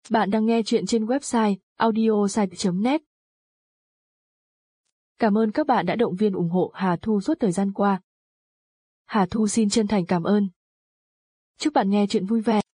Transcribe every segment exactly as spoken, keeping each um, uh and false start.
Bạn đang nghe chuyện trên website audiosite chấm net. Cảm ơn các bạn đã động viên ủng hộ Hà Thu suốt thời gian qua. Hà Thu xin chân thành cảm ơn. Chúc bạn nghe chuyện vui vẻ.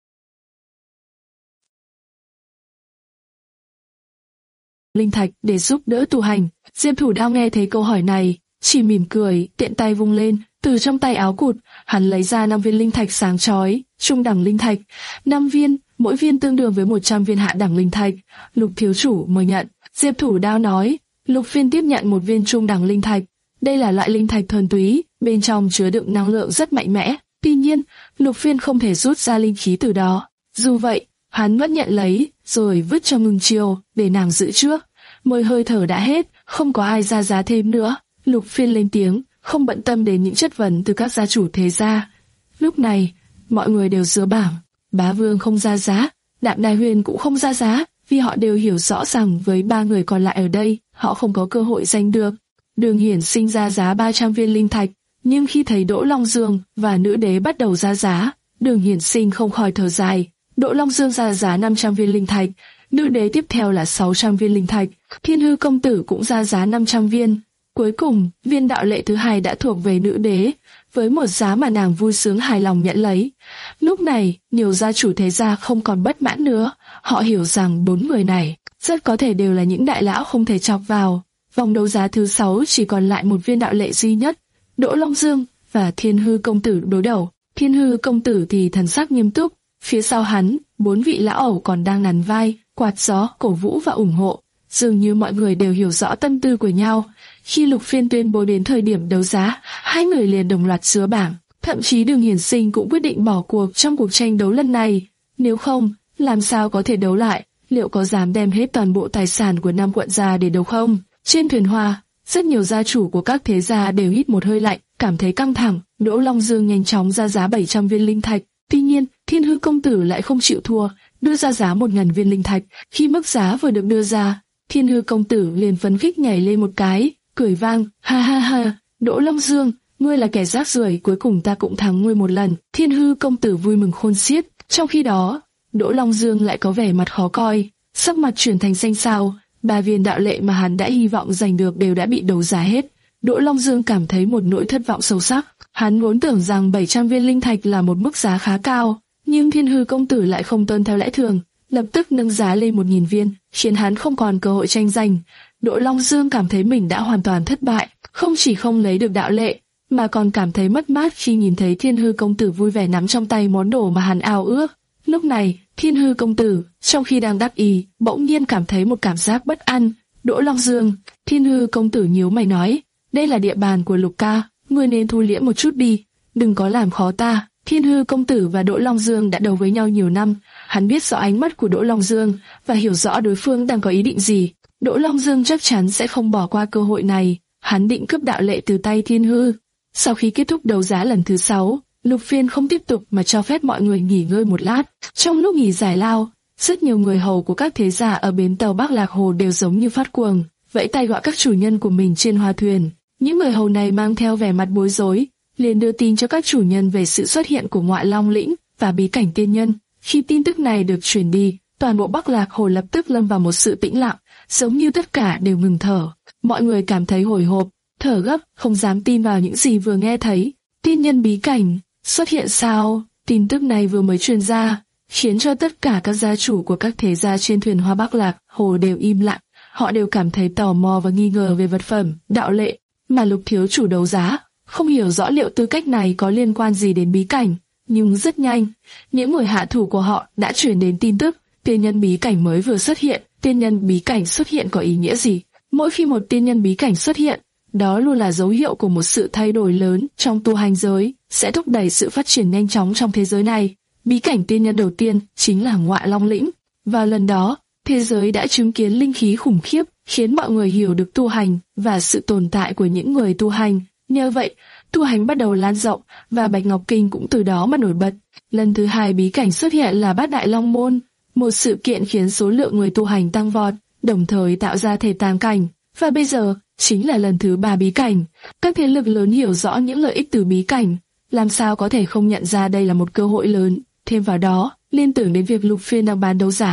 Linh thạch để giúp đỡ tu hành. Diêm Thủ Đao nghe thấy câu hỏi này, chỉ mỉm cười, tiện tay vung lên, từ trong tay áo cụt, hắn lấy ra năm viên linh thạch sáng chói, trung đẳng linh thạch, năm viên, mỗi viên tương đương với một trăm viên hạ đẳng linh thạch. Lục thiếu chủ mời nhận. Diêm Thủ Đao nói. Lục Phiên tiếp nhận một viên trung đẳng linh thạch. Đây là loại linh thạch thuần túy, bên trong chứa đựng năng lượng rất mạnh mẽ. Tuy nhiên, Lục Phiên không thể rút ra linh khí từ đó. Dù vậy, hắn vẫn nhận lấy, rồi vứt cho Ngưng Chiêu để nàng giữ trước. Mười hơi thở đã hết, không có ai ra giá thêm nữa. Lục Phiên lên tiếng, không bận tâm đến những chất vấn từ các gia chủ thế gia. Lúc này, mọi người đều dứa bảng. Bá Vương không ra giá, Đạm Đài Huyền cũng không ra giá, vì họ đều hiểu rõ rằng với ba người còn lại ở đây, họ không có cơ hội giành được. Đường Hiển Sinh ra giá ba trăm viên linh thạch, nhưng khi thấy Đỗ Long Dương và nữ đế bắt đầu ra giá, Đường Hiển Sinh không khỏi thở dài. Đỗ Long Dương ra giá năm trăm viên linh thạch, nữ đế tiếp theo là sáu trăm viên linh thạch, Thiên Hư công tử cũng ra giá năm trăm viên. Cuối cùng, viên đạo lệ thứ hai đã thuộc về nữ đế, với một giá mà nàng vui sướng hài lòng nhận lấy. Lúc này, nhiều gia chủ thế gia không còn bất mãn nữa, họ hiểu rằng bốn người này rất có thể đều là những đại lão không thể chọc vào. Vòng đấu giá thứ sáu chỉ còn lại một viên đạo lệ duy nhất, Đỗ Long Dương và Thiên Hư công tử đối đầu. Thiên Hư công tử thì thần sắc nghiêm túc, phía sau hắn, bốn vị lão ẩu còn đang nắn vai, quạt gió, cổ vũ và ủng hộ. Dường như mọi người đều hiểu rõ tâm tư của nhau. Khi Lục Phiên tuyên bố đến thời điểm đấu giá, hai người liền đồng loạt sứa bảng. Thậm chí Đường Hiển Sinh cũng quyết định bỏ cuộc trong cuộc tranh đấu lần này. Nếu không, làm sao có thể đấu lại? Liệu có dám đem hết toàn bộ tài sản của Nam quận ra để đấu không? Trên thuyền hoa, rất nhiều gia chủ của các thế gia đều hít một hơi lạnh, cảm thấy căng thẳng. Đỗ Long Dương nhanh chóng ra giá bảy trăm viên linh thạch. Tuy nhiên, Thiên Hư công tử lại không chịu thua, đưa ra giá một nghìn viên linh thạch. Khi mức giá vừa được đưa ra, Thiên Hư công tử liền phấn khích nhảy lên một cái, cười vang, ha ha ha, Đỗ Long Dương, ngươi là kẻ rác rưởi, cuối cùng ta cũng thắng ngươi một lần. Thiên Hư công tử vui mừng khôn xiết. Trong khi đó, Đỗ Long Dương lại có vẻ mặt khó coi, sắc mặt chuyển thành xanh xao. Ba viên đạo lệ mà hắn đã hy vọng giành được đều đã bị đấu giá hết. Đỗ Long Dương cảm thấy một nỗi thất vọng sâu sắc. Hắn vốn tưởng rằng bảy trăm viên linh thạch là một mức giá khá cao, nhưng Thiên Hư công tử lại không tuân theo lẽ thường, lập tức nâng giá lên một nghìn viên, khiến hắn không còn cơ hội tranh giành. Đỗ Long Dương cảm thấy mình đã hoàn toàn thất bại, không chỉ không lấy được đạo lệ, mà còn cảm thấy mất mát khi nhìn thấy Thiên Hư công tử vui vẻ nắm trong tay món đồ mà hắn ao ước. Lúc này, Thiên Hư công tử, trong khi đang đắc ý, bỗng nhiên cảm thấy một cảm giác bất an. Đỗ Long Dương, Thiên Hư công tử nhíu mày nói, đây là địa bàn của Lục ca, ngươi nên thu liễm một chút đi, đừng có làm khó ta. Thiên Hư công tử và Đỗ Long Dương đã đấu với nhau nhiều năm, hắn biết rõ ánh mắt của Đỗ Long Dương và hiểu rõ đối phương đang có ý định gì. Đỗ Long Dương chắc chắn sẽ không bỏ qua cơ hội này, hắn định cướp đạo lệ từ tay Thiên Hư. Sau khi kết thúc đấu giá lần thứ sáu, Lục Phiên không tiếp tục mà cho phép mọi người nghỉ ngơi một lát. Trong lúc nghỉ giải lao, rất nhiều người hầu của các thế gia ở bến tàu Bắc Lạc Hồ đều giống như phát cuồng, vẫy tay gọi các chủ nhân của mình trên hoa thuyền. Những người hầu này mang theo vẻ mặt bối rối, liền đưa tin cho các chủ nhân về sự xuất hiện của Ngoại Long Lĩnh và bí cảnh tiên nhân. Khi tin tức này được truyền đi, toàn bộ Bắc Lạc Hồ lập tức lâm vào một sự tĩnh lặng, giống như tất cả đều ngừng thở. Mọi người cảm thấy hồi hộp, thở gấp, không dám tin vào những gì vừa nghe thấy. Tiên nhân bí cảnh xuất hiện sao? Tin tức này vừa mới truyền ra, khiến cho tất cả các gia chủ của các thế gia trên thuyền hoa Bắc Lạc Hồ đều im lặng. Họ đều cảm thấy tò mò và nghi ngờ về vật phẩm, đạo lệ mà Lục thiếu chủ đấu giá, không hiểu rõ liệu tư cách này có liên quan gì đến bí cảnh. Nhưng rất nhanh, những người hạ thủ của họ đã truyền đến tin tức, tiên nhân bí cảnh mới vừa xuất hiện. Tiên nhân bí cảnh xuất hiện có ý nghĩa gì? Mỗi khi một tiên nhân bí cảnh xuất hiện, đó luôn là dấu hiệu của một sự thay đổi lớn trong tu hành giới, sẽ thúc đẩy sự phát triển nhanh chóng trong thế giới này. Bí cảnh tiên nhân đầu tiên chính là Ngoại Long Lĩnh. Vào lần đó, thế giới đã chứng kiến linh khí khủng khiếp, khiến mọi người hiểu được tu hành và sự tồn tại của những người tu hành. Nhờ vậy, tu hành bắt đầu lan rộng và Bạch Ngọc Kinh cũng từ đó mà nổi bật. Lần thứ hai bí cảnh xuất hiện là Bát Đại Long Môn, một sự kiện khiến số lượng người tu hành tăng vọt, đồng thời tạo ra thể tam cảnh. Và bây giờ, chính là lần thứ ba bí cảnh. Các thế lực lớn hiểu rõ những lợi ích từ bí cảnh, làm sao có thể không nhận ra đây là một cơ hội lớn. Thêm vào đó, liên tưởng đến việc Lục Phiên đang bán đấu giá,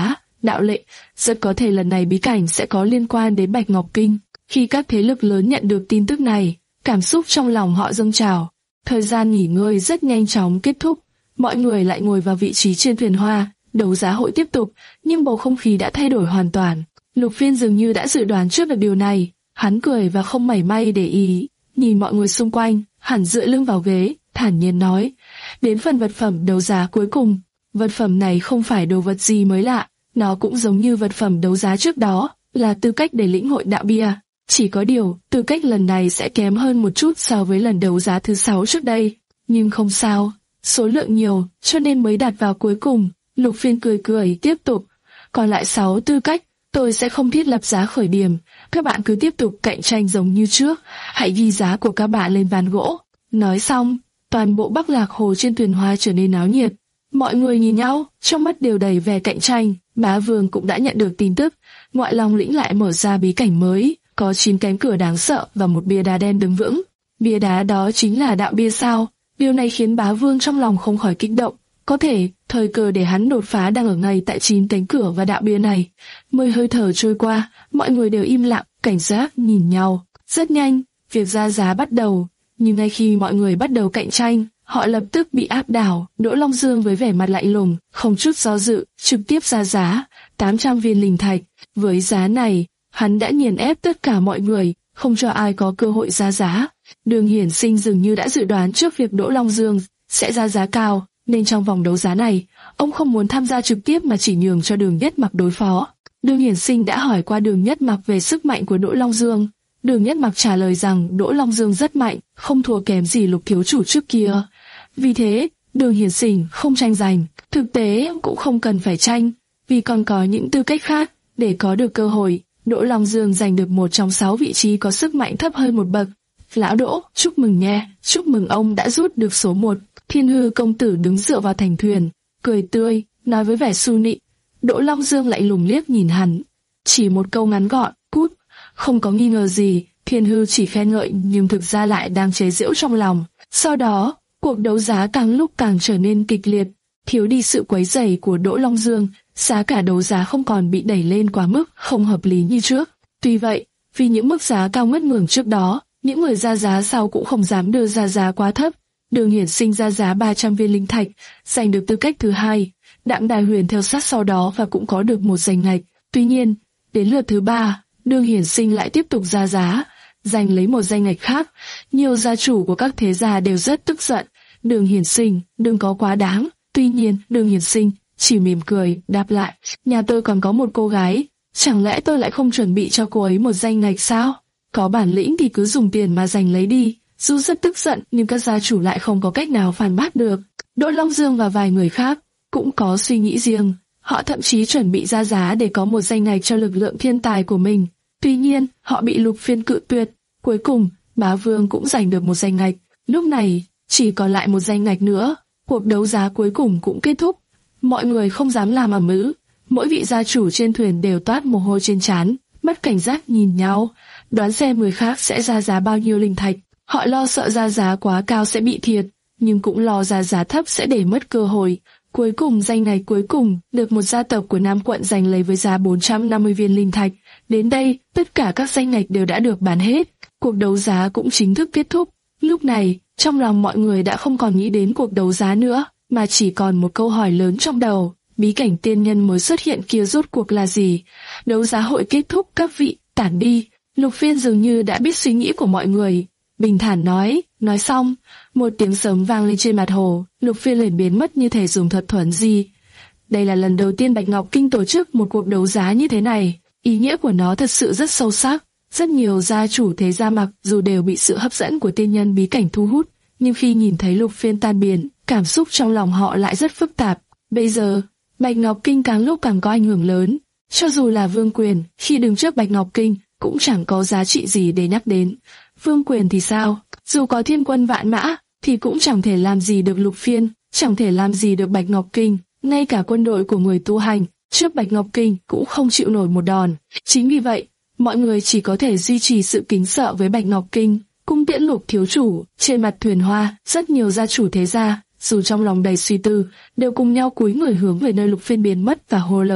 đạo lệ, rất có thể lần này bí cảnh sẽ có liên quan đến Bạch Ngọc Kinh. Khi các thế lực lớn nhận được tin tức này, cảm xúc trong lòng họ dâng trào. Thời gian nghỉ ngơi rất nhanh chóng kết thúc, mọi người lại ngồi vào vị trí trên thuyền hoa. Đấu giá hội tiếp tục, nhưng bầu không khí đã thay đổi hoàn toàn. Lục Phiên dường như đã dự đoán trước được điều này, hắn cười và không mảy may để ý, nhìn mọi người xung quanh, hẳn dựa lưng vào ghế, thản nhiên nói: đến phần vật phẩm đấu giá cuối cùng. Vật phẩm này không phải đồ vật gì mới lạ, nó cũng giống như vật phẩm đấu giá trước đó, là tư cách để lĩnh hội đạo bia. Chỉ có điều, tư cách lần này sẽ kém hơn một chút so với lần đấu giá thứ sáu trước đây. Nhưng không sao, số lượng nhiều, cho nên mới đặt vào cuối cùng. Lục Phiên cười cười tiếp tục. Còn lại sáu tư cách, tôi sẽ không thiết lập giá khởi điểm. Các bạn cứ tiếp tục cạnh tranh giống như trước, hãy ghi giá của các bạn lên ván gỗ. Nói xong, toàn bộ Bắc Lạc Hồ trên thuyền hoa trở nên náo nhiệt. Mọi người nhìn nhau, trong mắt đều đầy vẻ cạnh tranh. Bá Vương cũng đã nhận được tin tức, Ngoại Long lĩnh lại mở ra bí cảnh mới, có chín cánh cửa đáng sợ và một bia đá đen đứng vững. Bia đá đó chính là đạo bia sao? Điều này khiến Bá Vương trong lòng không khỏi kích động. Có thể, thời cơ để hắn đột phá đang ở ngay tại chín cánh cửa và đạo bia này. Mười hơi thở trôi qua, mọi người đều im lặng, cảnh giác nhìn nhau. Rất nhanh, việc ra giá bắt đầu, nhưng ngay khi mọi người bắt đầu cạnh tranh, họ lập tức bị áp đảo. Đỗ Long Dương với vẻ mặt lạnh lùng, không chút do dự, trực tiếp ra giá tám trăm viên linh thạch. Với giá này, hắn đã nghiền ép tất cả mọi người, không cho ai có cơ hội ra giá. Đường Hiển Sinh dường như đã dự đoán trước việc Đỗ Long Dương sẽ ra giá cao, nên trong vòng đấu giá này, ông không muốn tham gia trực tiếp mà chỉ nhường cho Đường Nhất Mặc đối phó. Đường Hiển Sinh đã hỏi qua Đường Nhất Mặc về sức mạnh của Đỗ Long Dương. Đường Nhất Mặc trả lời rằng Đỗ Long Dương rất mạnh, không thua kém gì Lục thiếu chủ trước kia. Vì thế, Đường Hiển Sinh không tranh giành, thực tế cũng không cần phải tranh, vì còn có những tư cách khác để có được cơ hội. Đỗ Long Dương giành được một trong sáu vị trí có sức mạnh thấp hơn một bậc. Lão Đỗ, chúc mừng nhé, chúc mừng ông đã rút được số một. Thiên Hư công tử đứng dựa vào thành thuyền, cười tươi, nói với vẻ su nịnh. Đỗ Long Dương lại lùng liếc nhìn hắn, chỉ một câu ngắn gọn, cút. Không có nghi ngờ gì, Thiên Hư chỉ khen ngợi nhưng thực ra lại đang chế giễu trong lòng. Sau đó, cuộc đấu giá càng lúc càng trở nên kịch liệt, thiếu đi sự quấy rầy của Đỗ Long Dương, giá cả đấu giá không còn bị đẩy lên quá mức không hợp lý như trước. Tuy vậy, vì những mức giá cao ngất ngưỡng trước đó, những người ra giá sau cũng không dám đưa ra giá quá thấp. Đường Hiển Sinh ra giá ba trăm viên linh thạch, giành được tư cách thứ hai. Đặng Đài Huyền theo sát sau đó và cũng có được một giành ngạch. Tuy nhiên, đến lượt thứ ba, Đường Hiển Sinh lại tiếp tục ra giá, giành lấy một danh ngạch khác. Nhiều gia chủ của các thế gia đều rất tức giận. Đường Hiển Sinh, đừng có quá đáng. Tuy nhiên, Đường Hiển Sinh chỉ mỉm cười, đáp lại, nhà tôi còn có một cô gái, chẳng lẽ tôi lại không chuẩn bị cho cô ấy một danh ngạch sao? Có bản lĩnh thì cứ dùng tiền mà giành lấy đi. Dù rất tức giận nhưng các gia chủ lại không có cách nào phản bác được. Đỗ Long Dương và vài người khác cũng có suy nghĩ riêng. Họ thậm chí chuẩn bị ra giá để có một danh ngạch cho lực lượng thiên tài của mình. Tuy nhiên, họ bị Lục Phiên cự tuyệt. Cuối cùng, Bá Vương cũng giành được một danh ngạch. Lúc này, chỉ còn lại một danh ngạch nữa. Cuộc đấu giá cuối cùng cũng kết thúc. Mọi người không dám làm ầm ĩ. Mỗi vị gia chủ trên thuyền đều toát mồ hôi trên trán, mất cảnh giác nhìn nhau, đoán xem người khác sẽ ra giá bao nhiêu linh thạch. Họ lo sợ ra giá quá cao sẽ bị thiệt, nhưng cũng lo ra giá thấp sẽ để mất cơ hội. Cuối cùng danh ngạch cuối cùng được một gia tộc của Nam quận giành lấy với giá bốn trăm năm mươi viên linh thạch. Đến đây, tất cả các danh ngạch đều đã được bán hết. Cuộc đấu giá cũng chính thức kết thúc. Lúc này, trong lòng mọi người đã không còn nghĩ đến cuộc đấu giá nữa, mà chỉ còn một câu hỏi lớn trong đầu. Bí cảnh tiên nhân mới xuất hiện kia rốt cuộc là gì? Đấu giá hội kết thúc, các vị tản đi. Lục Phiên dường như đã biết suy nghĩ của mọi người, bình thản nói. Nói xong, một tiếng sấm vang lên trên mặt hồ. Lục Phiên liền biến mất như thể dùng thuật thuần gì. Đây là lần đầu tiên Bạch Ngọc Kinh tổ chức một cuộc đấu giá như thế này. Ý nghĩa của nó thật sự rất sâu sắc. Rất nhiều gia chủ thế gia mặc dù đều bị sự hấp dẫn của tiên nhân bí cảnh thu hút, nhưng khi nhìn thấy Lục Phiên tan biến, cảm xúc trong lòng họ lại rất phức tạp. Bây giờ, Bạch Ngọc Kinh càng lúc càng có ảnh hưởng lớn. Cho dù là Vương Quyền, khi đứng trước Bạch Ngọc Kinh, cũng chẳng có giá trị gì để nhắc đến. Vương Quyền thì sao? Dù có thiên quân vạn mã, thì cũng chẳng thể làm gì được Lục Phiên, chẳng thể làm gì được Bạch Ngọc Kinh. Ngay cả quân đội của người tu hành, trước Bạch Ngọc Kinh cũng không chịu nổi một đòn. Chính vì vậy, mọi người chỉ có thể duy trì sự kính sợ với Bạch Ngọc Kinh. Cung tiễn Lục thiếu chủ, trên mặt thuyền hoa, rất nhiều gia chủ thế gia, dù trong lòng đầy suy tư, đều cùng nhau cúi người hướng về nơi Lục Phiên biến mất và hô lớn.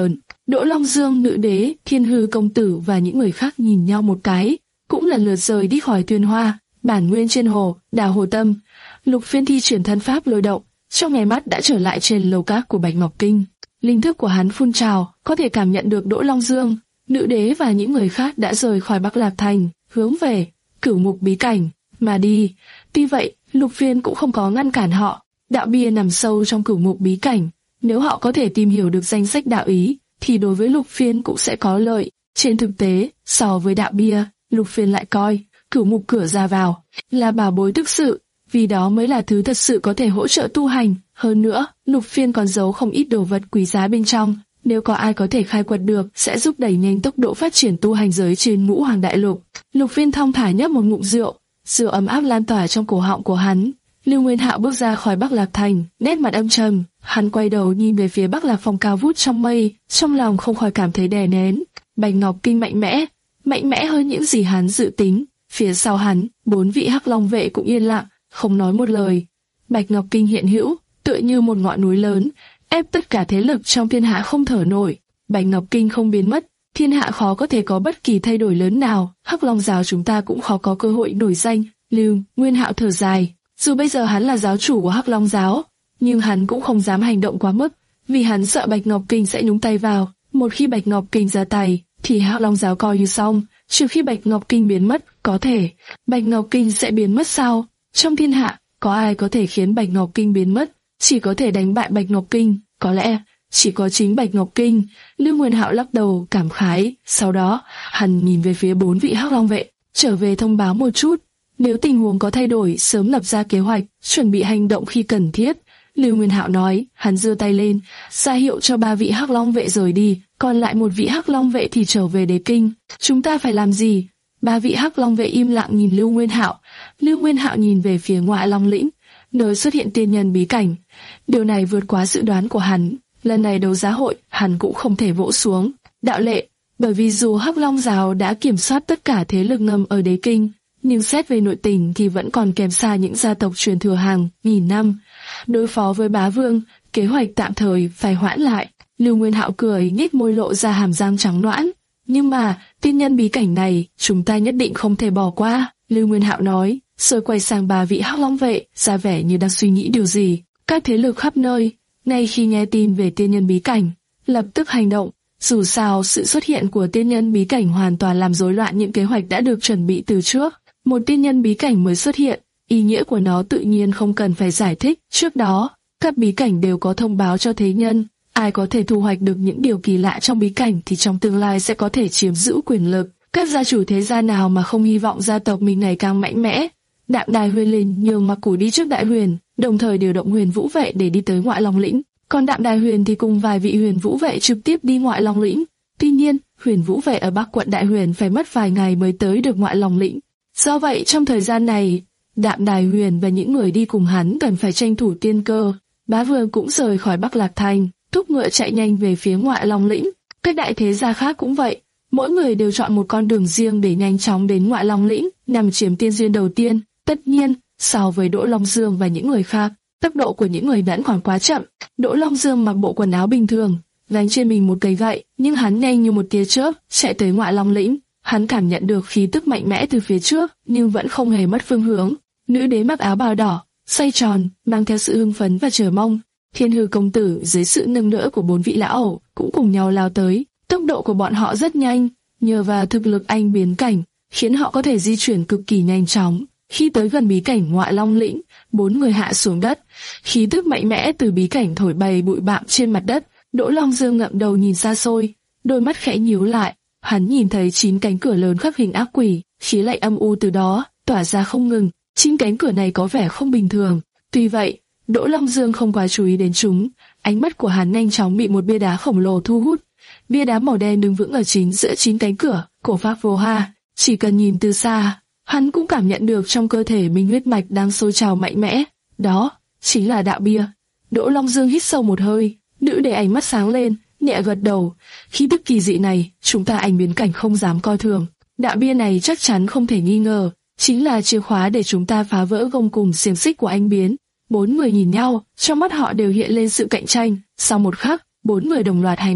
Đỗ Long Dương, Nữ Đế, Thiên Hư công tử và những người khác nhìn nhau một cái, cũng lần lượt rời đi khỏi Tuyên Hoa. Bản nguyên trên hồ, đào hồ tâm. Lục Phiên thi triển thân pháp lôi động, trong nháy mắt đã trở lại trên lầu các của Bạch Ngọc Kinh. Linh thức của hắn phun trào, có thể cảm nhận được Đỗ Long Dương, Nữ Đế và những người khác đã rời khỏi Bắc Lạc Thành, hướng về Cửu Mục bí cảnh mà đi. Tuy vậy, Lục Phiên cũng không có ngăn cản họ. Đạo bia nằm sâu trong Cửu Mục bí cảnh, nếu họ có thể tìm hiểu được danh sách đạo ý, thì đối với Lục Phiên cũng sẽ có lợi. Trên thực tế, so với đạo bia, Lục Phiên lại coi Cửu Mục cửa ra vào là bảo bối thực sự, vì đó mới là thứ thật sự có thể hỗ trợ tu hành. Hơn nữa, Lục Phiên còn giấu không ít đồ vật quý giá bên trong, nếu có ai có thể khai quật được, sẽ giúp đẩy nhanh tốc độ phát triển tu hành giới trên Ngũ Hoàng Đại Lục. Lục Phiên thong thả nhấp một ngụm rượu, rượu ấm áp lan tỏa trong cổ họng của hắn. Lưu Nguyên Hạo bước ra khỏi Bắc Lạc Thành, nét mặt âm trầm, hắn quay đầu nhìn về phía Bắc Lạc Phong cao vút trong mây, trong lòng không khỏi cảm thấy đè nén. Bạch Ngọc Kinh mạnh mẽ, mạnh mẽ hơn những gì hắn dự tính. Phía sau hắn, bốn vị Hắc Long vệ cũng yên lặng, không nói một lời. Bạch Ngọc Kinh hiện hữu, tựa như một ngọn núi lớn, ép tất cả thế lực trong thiên hạ không thở nổi. Bạch Ngọc Kinh không biến mất, thiên hạ khó có thể có bất kỳ thay đổi lớn nào. Hắc Long giáo chúng ta cũng khó có cơ hội nổi danh. Lưu Nguyên Hạo thở dài, dù bây giờ hắn là giáo chủ của Hắc Long giáo, nhưng hắn cũng không dám hành động quá mức, vì hắn sợ Bạch Ngọc Kinh sẽ nhúng tay vào. Một khi Bạch Ngọc Kinh ra tay, thì Hắc Long giáo coi như xong. Trừ khi Bạch Ngọc Kinh biến mất, có thể Bạch Ngọc Kinh sẽ biến mất sao? Trong thiên hạ, có ai có thể khiến Bạch Ngọc Kinh biến mất? Chỉ có thể đánh bại Bạch Ngọc Kinh, có lẽ chỉ có chính Bạch Ngọc Kinh. Lưu Nguyên Hạo lắc đầu cảm khái, sau đó hắn nhìn về phía bốn vị Hắc Long vệ, trở về thông báo một chút, nếu tình huống có thay đổi, sớm lập ra kế hoạch, chuẩn bị hành động khi cần thiết. Lưu Nguyên Hạo nói, hắn giơ tay lên, ra hiệu cho ba vị Hắc Long vệ rời đi, còn lại một vị Hắc Long vệ thì trở về Đế Kinh. Chúng ta phải làm gì? Ba vị Hắc Long vệ im lặng nhìn Lưu Nguyên Hạo. Lưu Nguyên Hạo nhìn về phía ngoại Long lĩnh, nơi xuất hiện tiên nhân bí cảnh. Điều này vượt quá dự đoán của hắn. Lần này đấu giá hội, hắn cũng không thể vỗ xuống đạo lệ, bởi vì dù Hắc Long giáo đã kiểm soát tất cả thế lực ngầm ở Đế Kinh, nhưng xét về nội tình thì vẫn còn kém xa những gia tộc truyền thừa hàng nghìn năm. Đối phó với bá vương, kế hoạch tạm thời phải hoãn lại. Lưu Nguyên Hạo cười nhếch môi lộ ra hàm răng trắng nõn. Nhưng mà, tiên nhân bí cảnh này, chúng ta nhất định không thể bỏ qua. Lưu Nguyên Hạo nói, rồi quay sang ba vị Hắc Long vệ, ra vẻ như đang suy nghĩ điều gì. Các thế lực khắp nơi, ngay khi nghe tin về tiên nhân bí cảnh, lập tức hành động. Dù sao, sự xuất hiện của tiên nhân bí cảnh hoàn toàn làm rối loạn những kế hoạch đã được chuẩn bị từ trước. Một tiên nhân bí cảnh mới xuất hiện, ý nghĩa của nó tự nhiên không cần phải giải thích. Trước đó, các bí cảnh đều có thông báo cho thế nhân, ai có thể thu hoạch được những điều kỳ lạ trong bí cảnh thì trong tương lai sẽ có thể chiếm giữ quyền lực. Các gia chủ thế gia nào mà không hy vọng gia tộc mình ngày càng mạnh mẽ. Đạm Đài Huyền Linh nhường Mặc Củ đi trước Đại Huyền, đồng thời điều động Huyền Vũ vệ để đi tới Ngoại Long lĩnh, còn Đạm Đài Huyền thì cùng vài vị Huyền Vũ vệ trực tiếp đi Ngoại Long lĩnh. Tuy nhiên, Huyền Vũ vệ ở Bắc quận Đại Huyền phải mất vài ngày mới tới được Ngoại Long lĩnh. Do vậy, trong thời gian này, Đạm Đài Huyền và những người đi cùng hắn cần phải tranh thủ tiên cơ. Bá Vương cũng rời khỏi Bắc Lạc Thành, thúc ngựa chạy nhanh về phía Ngoại Long lĩnh. Các đại thế gia khác cũng vậy, mỗi người đều chọn một con đường riêng để nhanh chóng đến Ngoại Long lĩnh, nhằm chiếm tiên duyên đầu tiên. Tất nhiên, so với Đỗ Long Dương và những người khác, tốc độ của những người vẫn còn quá chậm. Đỗ Long Dương mặc bộ quần áo bình thường, gánh trên mình một cây gậy, nhưng hắn nhanh như một tia chớp chạy tới Ngoại Long lĩnh. Hắn cảm nhận được khí tức mạnh mẽ từ phía trước, nhưng vẫn không hề mất phương hướng. Nữ đế mặc áo bào đỏ, xoay tròn, mang theo sự hưng phấn và chờ mong. Thiên Hư công tử dưới sự nâng đỡ của bốn vị lão ẩu cũng cùng nhau lao tới. Tốc độ của bọn họ rất nhanh, nhờ vào thực lực anh biến cảnh, khiến họ có thể di chuyển cực kỳ nhanh chóng. Khi tới gần bí cảnh Ngoại Long lĩnh, bốn người hạ xuống đất, khí tức mạnh mẽ từ bí cảnh thổi bay bụi bặm trên mặt đất. Đỗ Long Dương ngậm đầu nhìn xa xôi, đôi mắt khẽ nhíu lại. Hắn nhìn thấy chín cánh cửa lớn khắc hình ác quỷ, khí lạnh âm u từ đó tỏa ra không ngừng. Chín cánh cửa này có vẻ không bình thường. Tuy vậy, Đỗ Long Dương không quá chú ý đến chúng. Ánh mắt của hắn nhanh chóng bị một bia đá khổng lồ thu hút. Bia đá màu đen đứng vững ở chính giữa chín cánh cửa, cổ pháp vô ha. Chỉ cần nhìn từ xa, hắn cũng cảm nhận được trong cơ thể mình huyết mạch đang sôi trào mạnh mẽ. Đó chính là đạo bia. Đỗ Long Dương hít sâu một hơi, nữ đế ánh mắt sáng lên, nhẹ gật đầu. Khí tức kỳ dị này, chúng ta anh biến cảnh không dám coi thường. Đạo bia này chắc chắn không thể nghi ngờ, chính là chìa khóa để chúng ta phá vỡ gông cùm xiềng xích của anh biến. Bốn người nhìn nhau, trong mắt họ đều hiện lên sự cạnh tranh. Sau một khắc, bốn người đồng loạt hành động.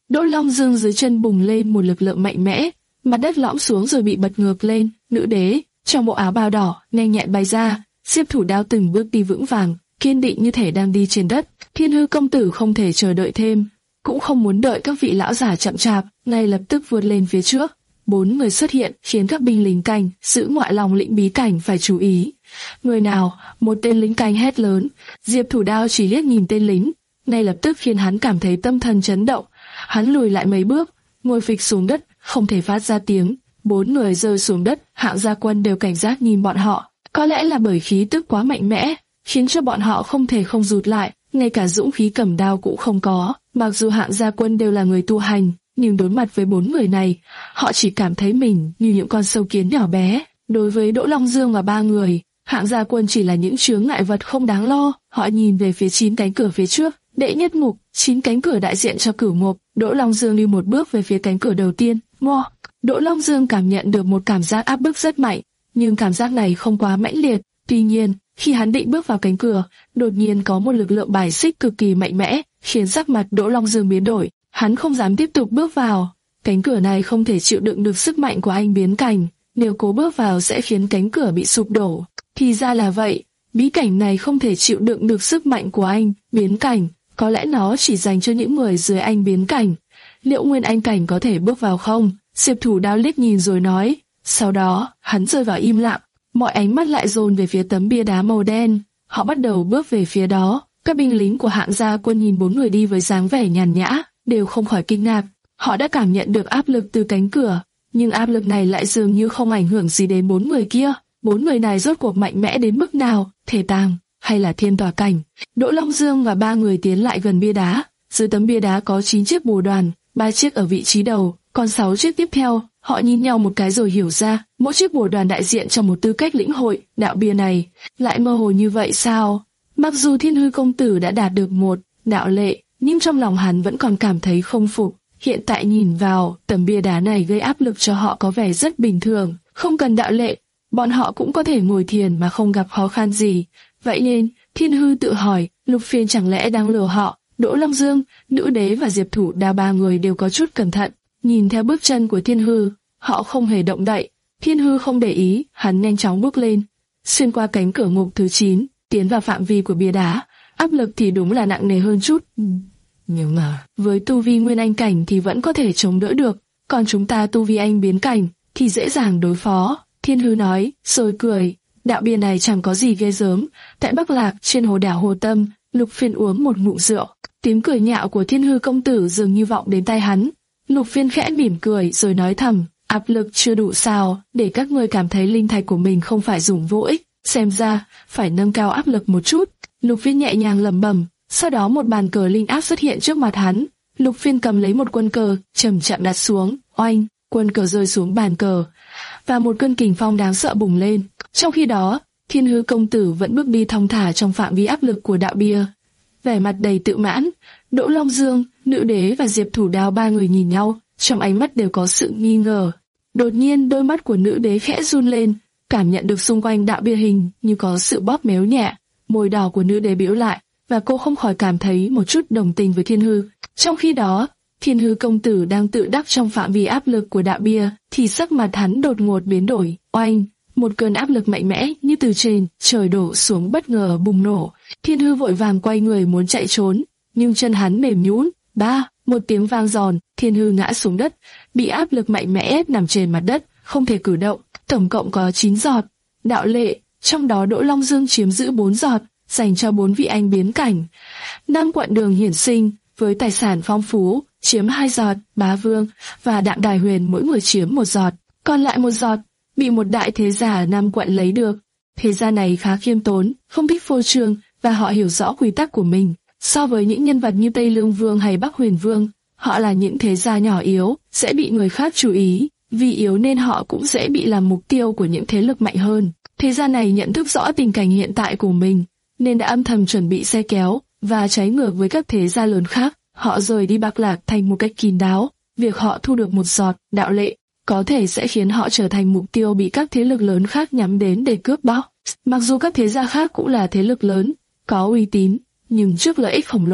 Đỗ Long Dương dưới chân bùng lên một lực lượng mạnh mẽ, mặt đất lõm xuống rồi bị bật ngược lên. Nữ đế trong bộ áo bào đỏ nhanh nhẹn bay ra, Diệp Thủ Đao từng bước đi vững vàng, kiên định như thể đang đi trên đất. Thiên Hư công tử không thể chờ đợi thêm, cũng không muốn đợi các vị lão giả chậm chạp, ngay lập tức vượt lên phía trước. Bốn người xuất hiện khiến các binh lính canh giữ ngoại lòng lĩnh bí cảnh phải chú ý. Người nào? Một tên lính canh hét lớn. Diệp Thủ Đao chỉ liếc nhìn tên lính, ngay lập tức khiến hắn cảm thấy tâm thần chấn động. Hắn lùi lại mấy bước, ngồi phịch xuống đất, không thể phát ra tiếng. Bốn người rơi xuống đất, Hạng Gia Quân đều cảnh giác nhìn bọn họ. Có lẽ là bởi khí tức quá mạnh mẽ, khiến cho bọn họ không thể không rụt lại, ngay cả dũng khí cầm đao cũng không có. Mặc dù Hạng Gia Quân đều là người tu hành, nhưng đối mặt với bốn người này, họ chỉ cảm thấy mình như những con sâu kiến nhỏ bé. Đối với Đỗ Long Dương và ba người, Hạng Gia Quân chỉ là những chướng ngại vật không đáng lo. Họ nhìn về phía chín cánh cửa phía trước. Đệ nhất ngục, chín cánh cửa đại diện cho cửu ngục. Đỗ Long Dương đi một bước về phía cánh cửa đầu tiên. Mo. Đỗ Long Dương cảm nhận được một cảm giác áp bức rất mạnh, nhưng cảm giác này không quá mãnh liệt. Tuy nhiên, khi hắn định bước vào cánh cửa, đột nhiên có một lực lượng bài xích cực kỳ mạnh mẽ, khiến sắc mặt Đỗ Long Dương biến đổi. Hắn không dám tiếp tục bước vào. Cánh cửa này không thể chịu đựng được sức mạnh của anh biến cảnh. Nếu cố bước vào sẽ khiến cánh cửa bị sụp đổ. Thì ra là vậy, bí cảnh này không thể chịu đựng được sức mạnh của anh biến cảnh. Có lẽ nó chỉ dành cho những người dưới anh biến cảnh. Liệu Nguyên Anh cảnh có thể bước vào không? Diệp Thủ Đao liếc nhìn rồi nói. Sau đó, hắn rơi vào im lặng. Mọi ánh mắt lại dồn về phía tấm bia đá màu đen. Họ bắt đầu bước về phía đó. Các binh lính của Hạng Gia Quân nhìn bốn người đi với dáng vẻ nhàn nhã, đều không khỏi kinh ngạc. Họ đã cảm nhận được áp lực từ cánh cửa, nhưng áp lực này lại dường như không ảnh hưởng gì đến bốn người kia. Bốn người này rốt cuộc mạnh mẽ đến mức nào? Thể tàng hay là thiên tỏa cảnh? Đỗ Long Dương và ba người tiến lại gần bia đá. Dưới tấm bia đá có chín chiếc bồ đoàn, ba chiếc ở vị trí đầu, còn sáu chiếc tiếp theo. Họ nhìn nhau một cái rồi hiểu ra, mỗi chiếc bồ đoàn đại diện cho một tư cách lĩnh hội. Đạo bia này lại mơ hồ như vậy sao? Mặc dù Thiên Hư công tử đã đạt được một đạo lệ, nhưng trong lòng hắn vẫn còn cảm thấy không phục. Hiện tại nhìn vào, tấm bia đá này gây áp lực cho họ có vẻ rất bình thường, không cần đạo lệ, bọn họ cũng có thể ngồi thiền mà không gặp khó khăn gì. Vậy nên, Thiên Hư tự hỏi, Lục Phiên chẳng lẽ đang lừa họ? Đỗ Long Dương, Nữ Đế và Diệp Thủ Đao ba người đều có chút cẩn thận, nhìn theo bước chân của Thiên Hư, họ không hề động đậy. Thiên Hư không để ý, hắn nhanh chóng bước lên, xuyên qua cánh cửa ngục thứ chín, tiến vào phạm vi của bia đá. Áp lực thì đúng là nặng nề hơn chút, nhưng mà với tu vi Nguyên Anh cảnh thì vẫn có thể chống đỡ được, còn chúng ta tu vi Anh biến cảnh thì dễ dàng đối phó. Thiên Hư nói, rồi cười. Đạo bia này chẳng có gì ghê gớm. Tại Bắc Lạc, trên hồ đảo Hồ Tâm, Lục Phiên uống một ngụm rượu. Tiếng cười nhạo của Thiên Hư công tử dường như vọng đến tai hắn. Lục Phiên khẽ mỉm cười rồi nói thầm, áp lực chưa đủ sao để các ngươi cảm thấy linh thạch của mình không phải dùng vô ích. Xem ra phải nâng cao áp lực một chút. Lục Phiên nhẹ nhàng lẩm bẩm. Sau đó một bàn cờ linh áp xuất hiện trước mặt hắn. Lục Phiên cầm lấy một quân cờ, chậm chậm đặt xuống. Oanh, quân cờ rơi xuống bàn cờ, và một cơn kình phong đáng sợ bùng lên. Trong khi đó, Thiên Hư công tử vẫn bước đi thong thả trong phạm vi áp lực của đạo bia, vẻ mặt đầy tự mãn. Đỗ Long Dương, Nữ Đế và Diệp Thủ Đao ba người nhìn nhau, trong ánh mắt đều có sự nghi ngờ. Đột nhiên đôi mắt của Nữ Đế khẽ run lên, cảm nhận được xung quanh đạo bia hình như có sự bóp méo nhẹ. Môi đỏ của Nữ Đế biểu lại, và cô không khỏi cảm thấy một chút đồng tình với Thiên Hư. Trong khi đó, Thiên Hư công tử đang tự đắc trong phạm vi áp lực của đạo bia, thì sắc mặt hắn đột ngột biến đổi. Oanh, một cơn áp lực mạnh mẽ như từ trên trời đổ xuống bất ngờ bùng nổ. Thiên Hư vội vàng quay người muốn chạy trốn, nhưng chân hắn mềm nhũn. Ba, một tiếng vang giòn, Thiên Hư ngã xuống đất, bị áp lực mạnh mẽ ép nằm trên mặt đất, không thể cử động. Tổng cộng có chín giọt đạo lệ, trong đó Đỗ Long Dương chiếm giữ bốn giọt, dành cho bốn vị anh biến cảnh. Năm quận đường hiển sinh với tài sản phong phú chiếm hai giọt, Bá Vương và Đạm Đài Huyền mỗi người chiếm một giọt, còn lại một giọt bị một đại thế gia ở Nam quận lấy được. Thế gia này khá khiêm tốn, không thích phô trương và họ hiểu rõ quy tắc của mình. So với những nhân vật như Tây Lương Vương hay Bắc Huyền Vương, họ là những thế gia nhỏ yếu, dễ bị người khác chú ý. Vì yếu nên họ cũng dễ bị làm mục tiêu của những thế lực mạnh hơn. Thế gia này nhận thức rõ tình cảnh hiện tại của mình, nên đã âm thầm chuẩn bị xe kéo và trái ngược với các thế gia lớn khác. Họ rời đi Bắc Lạc thành một cách kín đáo. Việc họ thu được một giọt đạo lệ có thể sẽ khiến họ trở thành mục tiêu bị các thế lực lớn khác nhắm đến để cướp bóc. Mặc dù các thế gia khác cũng là thế lực lớn, có uy tín, nhưng trước lợi ích khổng lồ,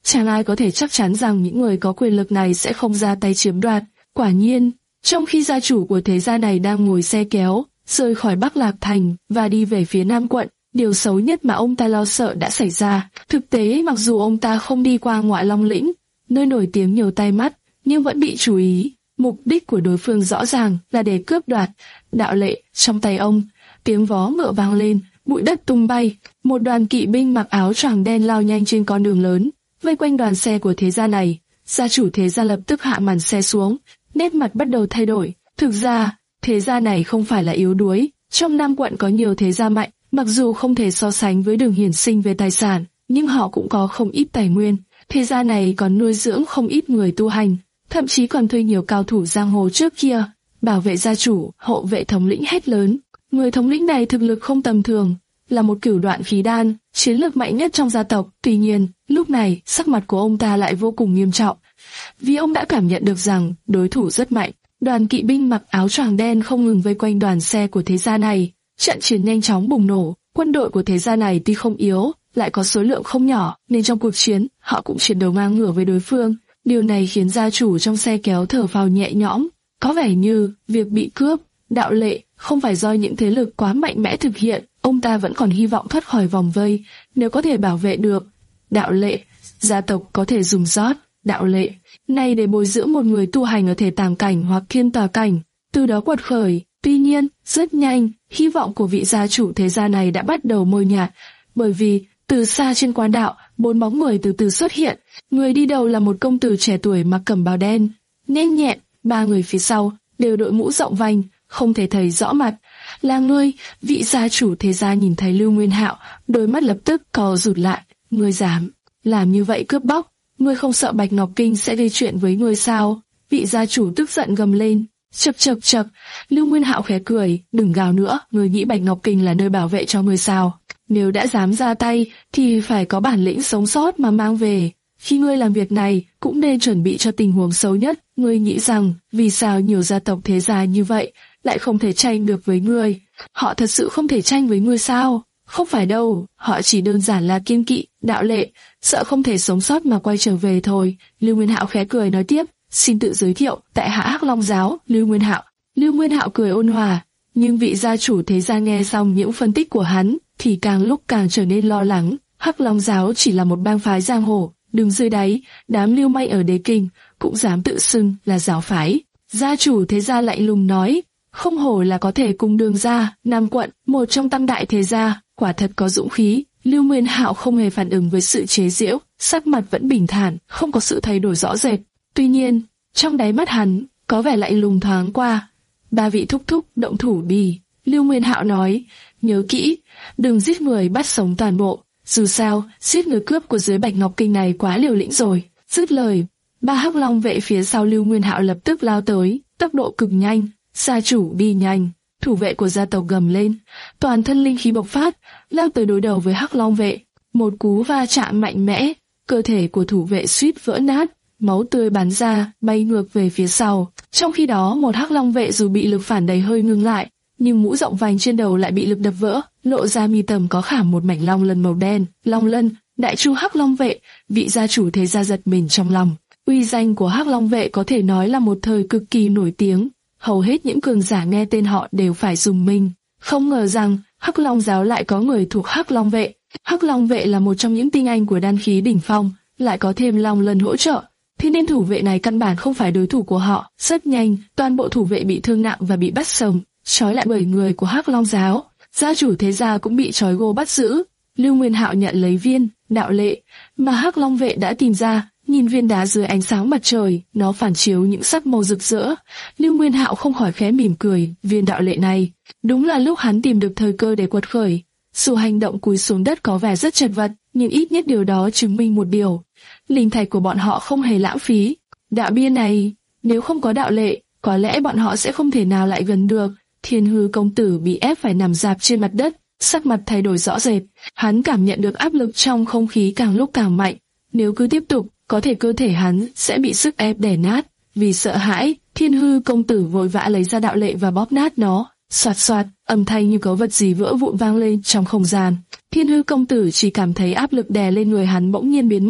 chẳng ai có thể chắc chắn rằng những người có quyền lực này sẽ không ra tay chiếm đoạt. Quả nhiên, trong khi gia chủ của thế gia này đang ngồi xe kéo, rời khỏi Bắc Lạc Thành và đi về phía Nam quận, điều xấu nhất mà ông ta lo sợ đã xảy ra. Thực tế, mặc dù ông ta không đi qua Ngoại Long Lĩnh, nơi nổi tiếng nhiều tai mắt, nhưng vẫn bị chú ý. Mục đích của đối phương rõ ràng là để cướp đoạt đạo lệ trong tay ông. Tiếng vó ngựa vang lên, bụi đất tung bay, một đoàn kỵ binh mặc áo choàng đen lao nhanh trên con đường lớn, vây quanh đoàn xe của thế gia này. Gia chủ thế gia lập tức hạ màn xe xuống, nét mặt bắt đầu thay đổi. Thực ra, thế gia này không phải là yếu đuối, trong Nam quận có nhiều thế gia mạnh, mặc dù không thể so sánh với Đường Hiển Sinh về tài sản, nhưng họ cũng có không ít tài nguyên. Thế gia này còn nuôi dưỡng không ít người tu hành, thậm chí còn thuê nhiều cao thủ giang hồ trước kia, bảo vệ gia chủ. Hộ vệ thống lĩnh hét lớn. Người thống lĩnh này thực lực không tầm thường, là một cửu đoạn khí đan, chiến lược mạnh nhất trong gia tộc. Tuy nhiên, lúc này, sắc mặt của ông ta lại vô cùng nghiêm trọng, vì ông đã cảm nhận được rằng đối thủ rất mạnh. Đoàn kỵ binh mặc áo choàng đen không ngừng vây quanh đoàn xe của thế gia này. Trận chiến nhanh chóng bùng nổ. Quân đội của thế gia này tuy không yếu, lại có số lượng không nhỏ, nên trong cuộc chiến, họ cũng chiến đấu ngang ngửa với đối phương. Điều này khiến gia chủ trong xe kéo thở phào nhẹ nhõm. Có vẻ như việc bị cướp đạo lệ không phải do những thế lực quá mạnh mẽ thực hiện. Ông ta vẫn còn hy vọng thoát khỏi vòng vây. Nếu có thể bảo vệ được đạo lệ, gia tộc có thể dùng rót đạo lệ này để bồi dưỡng một người tu hành ở thể tàng cảnh hoặc thiên tà cảnh, từ đó quật khởi. Tuy nhiên, rất nhanh, hy vọng của vị gia chủ thế gia này đã bắt đầu mờ nhạt, bởi vì từ xa trên quan đạo, bốn bóng người từ từ xuất hiện. Người đi đầu là một công tử trẻ tuổi mặc cẩm bào đen, nhanh nhẹn. Ba người phía sau đều đội mũ rộng vành, không thể thấy rõ mặt. Là ngươi? Vị gia chủ thế gia nhìn thấy Lưu Nguyên Hạo, đôi mắt lập tức co rụt lại. Ngươi dám làm như vậy cướp bóc? Ngươi không sợ Bạch Ngọc Kinh sẽ gây chuyện với ngươi sao? Vị gia chủ tức giận gầm lên. Chậc chậc chậc. Lưu Nguyên Hạo khẽ cười. Đừng gào nữa. Ngươi nghĩ Bạch Ngọc Kinh là nơi bảo vệ cho ngươi sao? Nếu đã dám ra tay, thì phải có bản lĩnh sống sót mà mang về. Khi ngươi làm việc này, cũng nên chuẩn bị cho tình huống xấu nhất. Ngươi nghĩ rằng, vì sao nhiều gia tộc thế gia như vậy, lại không thể tranh được với ngươi? Họ thật sự không thể tranh với ngươi sao? Không phải đâu, họ chỉ đơn giản là kiêng kỵ đạo lệ, sợ không thể sống sót mà quay trở về thôi. Lưu Nguyên Hạo khẽ cười nói tiếp, xin tự giới thiệu, tại hạ Hắc Long giáo, Lưu Nguyên Hạo. Lưu Nguyên Hạo cười ôn hòa, nhưng vị gia chủ thế gia nghe xong những phân tích của hắn, thì càng lúc càng trở nên lo lắng. Hắc Long giáo chỉ là một bang phái giang hồ, đứng dưới đáy, đám lưu manh ở Đế Kinh cũng dám tự xưng là giáo phái. Gia chủ thế gia lạnh lùng nói, không hổ là có thể cùng Đường gia, Nam quận, một trong tam đại thế gia, quả thật có dũng khí. Lưu Nguyên Hạo không hề phản ứng với sự chế giễu, sắc mặt vẫn bình thản, không có sự thay đổi rõ rệt. Tuy nhiên, trong đáy mắt hắn có vẻ lạnh lùng thoáng qua. Ba vị thúc thúc động thủ đi. Lưu Nguyên Hạo nói, nhớ kỹ, đừng giết người bắt sống toàn bộ. Dù sao, giết người cướp của dưới Bạch Ngọc Kinh này quá liều lĩnh rồi. Dứt lời, ba Hắc Long vệ phía sau Lưu Nguyên Hạo lập tức lao tới, tốc độ cực nhanh. Gia chủ đi nhanh. Thủ vệ của gia tộc gầm lên, toàn thân linh khí bộc phát, lao tới đối đầu với Hắc Long vệ. Một cú va chạm mạnh mẽ, cơ thể của thủ vệ suýt vỡ nát, máu tươi bắn ra, bay ngược về phía sau. Trong khi đó, một Hắc Long vệ dù bị lực phản đầy hơi ngưng lại, nhưng mũ rộng vành trên đầu lại bị lực đập vỡ, lộ ra mi tầm có khảm một mảnh long lân màu đen. Long lân, đại chu Hắc Long vệ. Vị gia chủ thế gia giật mình trong lòng. Uy danh của Hắc Long vệ có thể nói là một thời cực kỳ nổi tiếng. Hầu hết những cường giả nghe tên họ đều phải rùng mình. Không ngờ rằng Hắc Long giáo lại có người thuộc Hắc Long vệ. Hắc Long vệ là một trong những tinh anh của đan khí đỉnh phong, lại có thêm long lân hỗ trợ, thế nên thủ vệ này căn bản không phải đối thủ của họ. Rất nhanh, toàn bộ thủ vệ bị thương nặng và bị bắt sống, trói lại bởi người của Hắc Long giáo. Gia chủ thế gia cũng bị trói gô bắt giữ. Lưu Nguyên Hạo nhận lấy viên đạo lệ mà Hắc Long vệ đã tìm ra. Nhìn viên đá dưới ánh sáng mặt trời, nó phản chiếu những sắc màu rực rỡ. Lưu Nguyên Hạo không khỏi khẽ mỉm cười, viên đạo lệ này, đúng là lúc hắn tìm được thời cơ để quật khởi. Dù hành động cúi xuống đất có vẻ rất chật vật, nhưng ít nhất điều đó chứng minh một điều, linh thạch của bọn họ không hề lãng phí. Đạo bia này, nếu không có đạo lệ, có lẽ bọn họ sẽ không thể nào lại gần được. Thiên Hư công tử bị ép phải nằm rạp trên mặt đất, sắc mặt thay đổi rõ rệt. Hắn cảm nhận được áp lực trong không khí càng lúc càng mạnh. Nếu cứ tiếp tục, có thể cơ thể hắn sẽ bị sức ép đè nát. Vì sợ hãi, Thiên Hư công tử vội vã lấy ra đạo lệ và bóp nát nó. Soạt soạt, âm thanh như có vật gì vỡ vụn vang lên trong không gian. Thiên Hư công tử chỉ cảm thấy áp lực đè lên người hắn bỗng nhiên biến mất.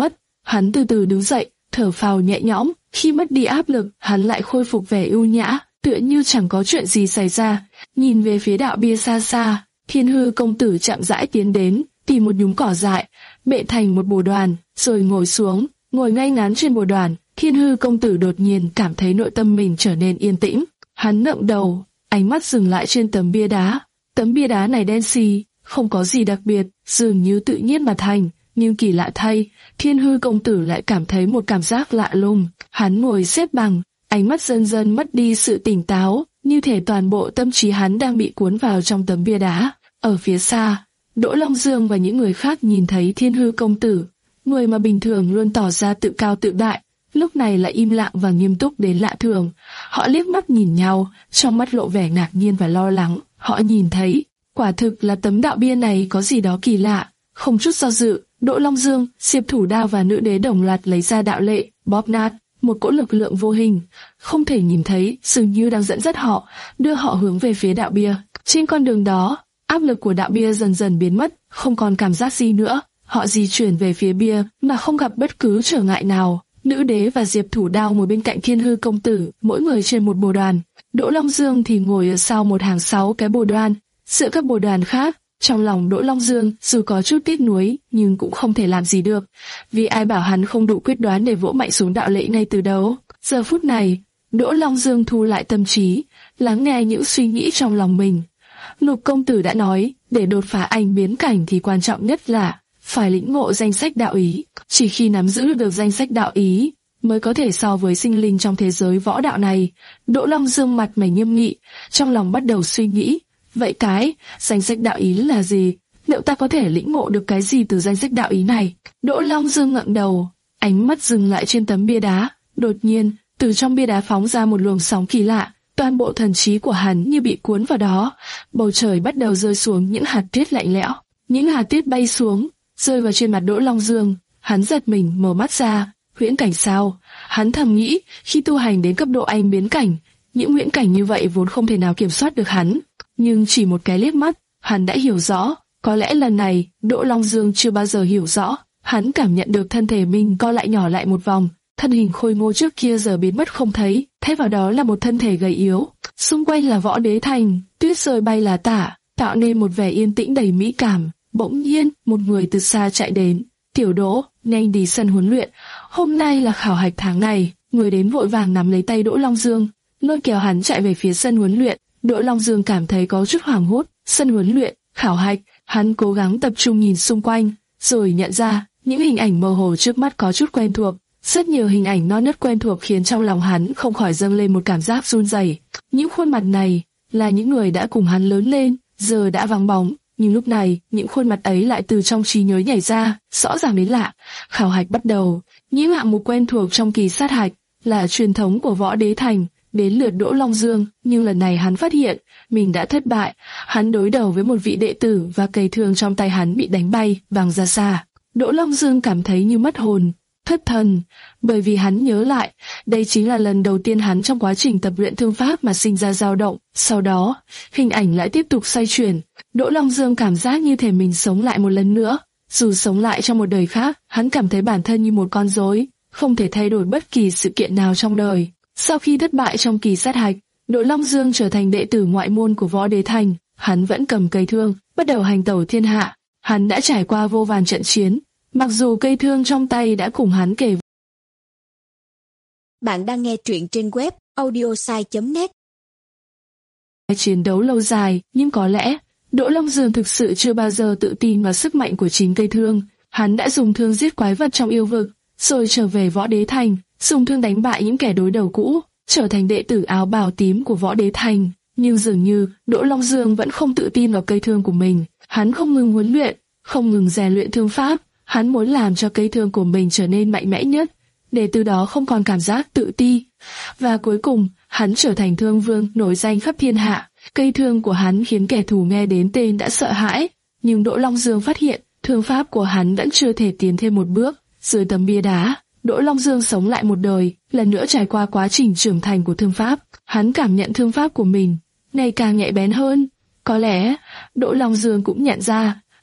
Hắn từ từ đứng dậy, thở phào nhẹ nhõm, khi mất đi áp lực, hắn lại khôi phục vẻ ưu nhã, tựa như chẳng có chuyện gì xảy ra. Nhìn về phía đạo bia xa xa, Thiên Hư công tử chậm rãi tiến đến, tìm một nhúm cỏ dại, bện thành một bồ đoàn, rồi ngồi xuống, ngồi ngay ngắn trên bồ đoàn. Thiên Hư công tử đột nhiên cảm thấy nội tâm mình trở nên yên tĩnh. Hắn ngẩng đầu, ánh mắt dừng lại trên tấm bia đá. Tấm bia đá này đen xì, không có gì đặc biệt, dường như tự nhiên mà thành. Nhưng kỳ lạ thay, Thiên Hư công tử lại cảm thấy một cảm giác lạ lùng. Hắn ngồi xếp bằng, ánh mắt dần dần mất đi sự tỉnh táo, như thể toàn bộ tâm trí hắn đang bị cuốn vào trong tấm bia đá. Ở phía xa, Đỗ Long Dương và những người khác nhìn thấy Thiên Hư công tử, người mà bình thường luôn tỏ ra tự cao tự đại, lúc này lại im lặng và nghiêm túc đến lạ thường. Họ liếc mắt nhìn nhau, trong mắt lộ vẻ ngạc nhiên và lo lắng. Họ nhìn thấy, quả thực là tấm đạo bia này có gì đó kỳ lạ. Không chút do dự, Đỗ Long Dương, Diệp Thủ Đao và Nữ Đế đồng loạt lấy ra đạo lệ, bóp nát. Một cỗ lực lượng vô hình, không thể nhìn thấy, dường như đang dẫn dắt họ, đưa họ hướng về phía đạo bia. Trên con đường đó, áp lực của đạo bia dần dần biến mất, không còn cảm giác gì nữa. Họ di chuyển về phía bia mà không gặp bất cứ trở ngại nào. Nữ Đế và Diệp Thủ Đao ngồi bên cạnh Thiên Hư công tử, mỗi người trên một bồ đoàn. Đỗ Long Dương thì ngồi ở sau một hàng sáu cái bồ đoàn, giữa các bồ đoàn khác. Trong lòng Đỗ Long Dương dù có chút tiếc nuối, nhưng cũng không thể làm gì được, vì ai bảo hắn không đủ quyết đoán để vỗ mạnh xuống đạo lệ ngay từ đầu. Giờ phút này, Đỗ Long Dương thu lại tâm trí, lắng nghe những suy nghĩ trong lòng mình. Lục công tử đã nói, để đột phá anh biến cảnh thì quan trọng nhất là phải lĩnh ngộ danh sách đạo ý. Chỉ khi nắm giữ được danh sách đạo ý, mới có thể so với sinh linh trong thế giới võ đạo này. Đỗ Long Dương mặt mày nghiêm nghị, trong lòng bắt đầu suy nghĩ. Vậy cái danh sách đạo ý là gì? Liệu ta có thể lĩnh ngộ được cái gì từ danh sách đạo ý này? Đỗ Long Dương ngẩng đầu, ánh mắt dừng lại trên tấm bia đá. Đột nhiên, từ trong bia đá phóng ra một luồng sóng kỳ lạ, toàn bộ thần trí của hắn như bị cuốn vào đó. Bầu trời bắt đầu rơi xuống những hạt tuyết lạnh lẽo. Những hạt tuyết bay xuống, rơi vào trên mặt Đỗ Long Dương. Hắn giật mình mở mắt ra. Huyễn cảnh sao? Hắn thầm nghĩ, khi tu hành đến cấp độ anh biến cảnh, những huyễn cảnh như vậy vốn không thể nào kiểm soát được hắn. Nhưng chỉ một cái liếc mắt, hắn đã hiểu rõ. Có lẽ lần này, Đỗ Long Dương chưa bao giờ hiểu rõ. Hắn cảm nhận được thân thể mình co lại nhỏ lại một vòng. Thân hình khôi ngô trước kia giờ biến mất không thấy, thay vào đó là một thân thể gầy yếu. Xung quanh là Võ Đế Thành, tuyết rơi bay là tả, tạo nên một vẻ yên tĩnh đầy mỹ cảm. Bỗng nhiên, một người từ xa chạy đến. Tiểu Đỗ, nhanh đi sân huấn luyện. Hôm nay là khảo hạch tháng này. Người đến vội vàng nắm lấy tay Đỗ Long Dương, lôi kéo hắn chạy về phía sân huấn luyện. Đỗ Long Dương cảm thấy có chút hoảng hốt. Sân huấn luyện, khảo hạch. Hắn cố gắng tập trung nhìn xung quanh, rồi nhận ra những hình ảnh mơ hồ trước mắt có chút quen thuộc. Rất nhiều hình ảnh non nớt quen thuộc khiến trong lòng hắn không khỏi dâng lên một cảm giác run rẩy. Những khuôn mặt này là những người đã cùng hắn lớn lên, giờ đã vắng bóng, nhưng lúc này những khuôn mặt ấy lại từ trong trí nhớ nhảy ra, rõ ràng đến lạ. Khảo hạch bắt đầu. Những hạng mục quen thuộc trong kỳ sát hạch là truyền thống của Võ Đế Thành. Đến lượt Đỗ Long Dương, nhưng lần này hắn phát hiện mình đã thất bại. Hắn đối đầu với một vị đệ tử và cây thương trong tay hắn bị đánh bay, văng ra xa. Đỗ Long Dương cảm thấy như mất hồn, thất thần, bởi vì hắn nhớ lại, đây chính là lần đầu tiên hắn trong quá trình tập luyện thương pháp mà sinh ra dao động. Sau đó, hình ảnh lại tiếp tục xoay chuyển. Đỗ Long Dương cảm giác như thể mình sống lại một lần nữa. Dù sống lại trong một đời khác, hắn cảm thấy bản thân như một con rối, không thể thay đổi bất kỳ sự kiện nào trong đời. Sau khi thất bại trong kỳ sát hạch, Đỗ Long Dương trở thành đệ tử ngoại môn của Võ Đế Thành. Hắn vẫn cầm cây thương, bắt đầu hành tẩu thiên hạ. Hắn đã trải qua vô vàn trận chiến, mặc dù cây thương trong tay đã cùng hắn kể. Bạn đang nghe truyện trên web audiosai chấm net. Chiến đấu lâu dài, nhưng có lẽ Đỗ Long Dương thực sự chưa bao giờ tự tin vào sức mạnh của chính cây thương. Hắn đã dùng thương giết quái vật trong yêu vực, rồi trở về Võ Đế Thành, dùng thương đánh bại những kẻ đối đầu cũ, trở thành đệ tử áo bào tím của Võ Đế Thành. Nhưng dường như Đỗ Long Dương vẫn không tự tin vào cây thương của mình. Hắn không ngừng huấn luyện, không ngừng rèn luyện thương pháp. Hắn muốn làm cho cây thương của mình trở nên mạnh mẽ nhất, để từ đó không còn cảm giác tự ti. Và cuối cùng, hắn trở thành thương vương nổi danh khắp thiên hạ. Cây thương của hắn khiến kẻ thù nghe đến tên đã sợ hãi. Nhưng Đỗ Long Dương phát hiện, thương pháp của hắn vẫn chưa thể tiến thêm một bước. Dưới tấm bia đá, Đỗ Long Dương sống lại một đời, lần nữa trải qua quá trình trưởng thành của thương pháp. Hắn cảm nhận thương pháp của mình ngày càng nhạy bén hơn. Có lẽ, Đỗ Long Dương cũng nhận ra,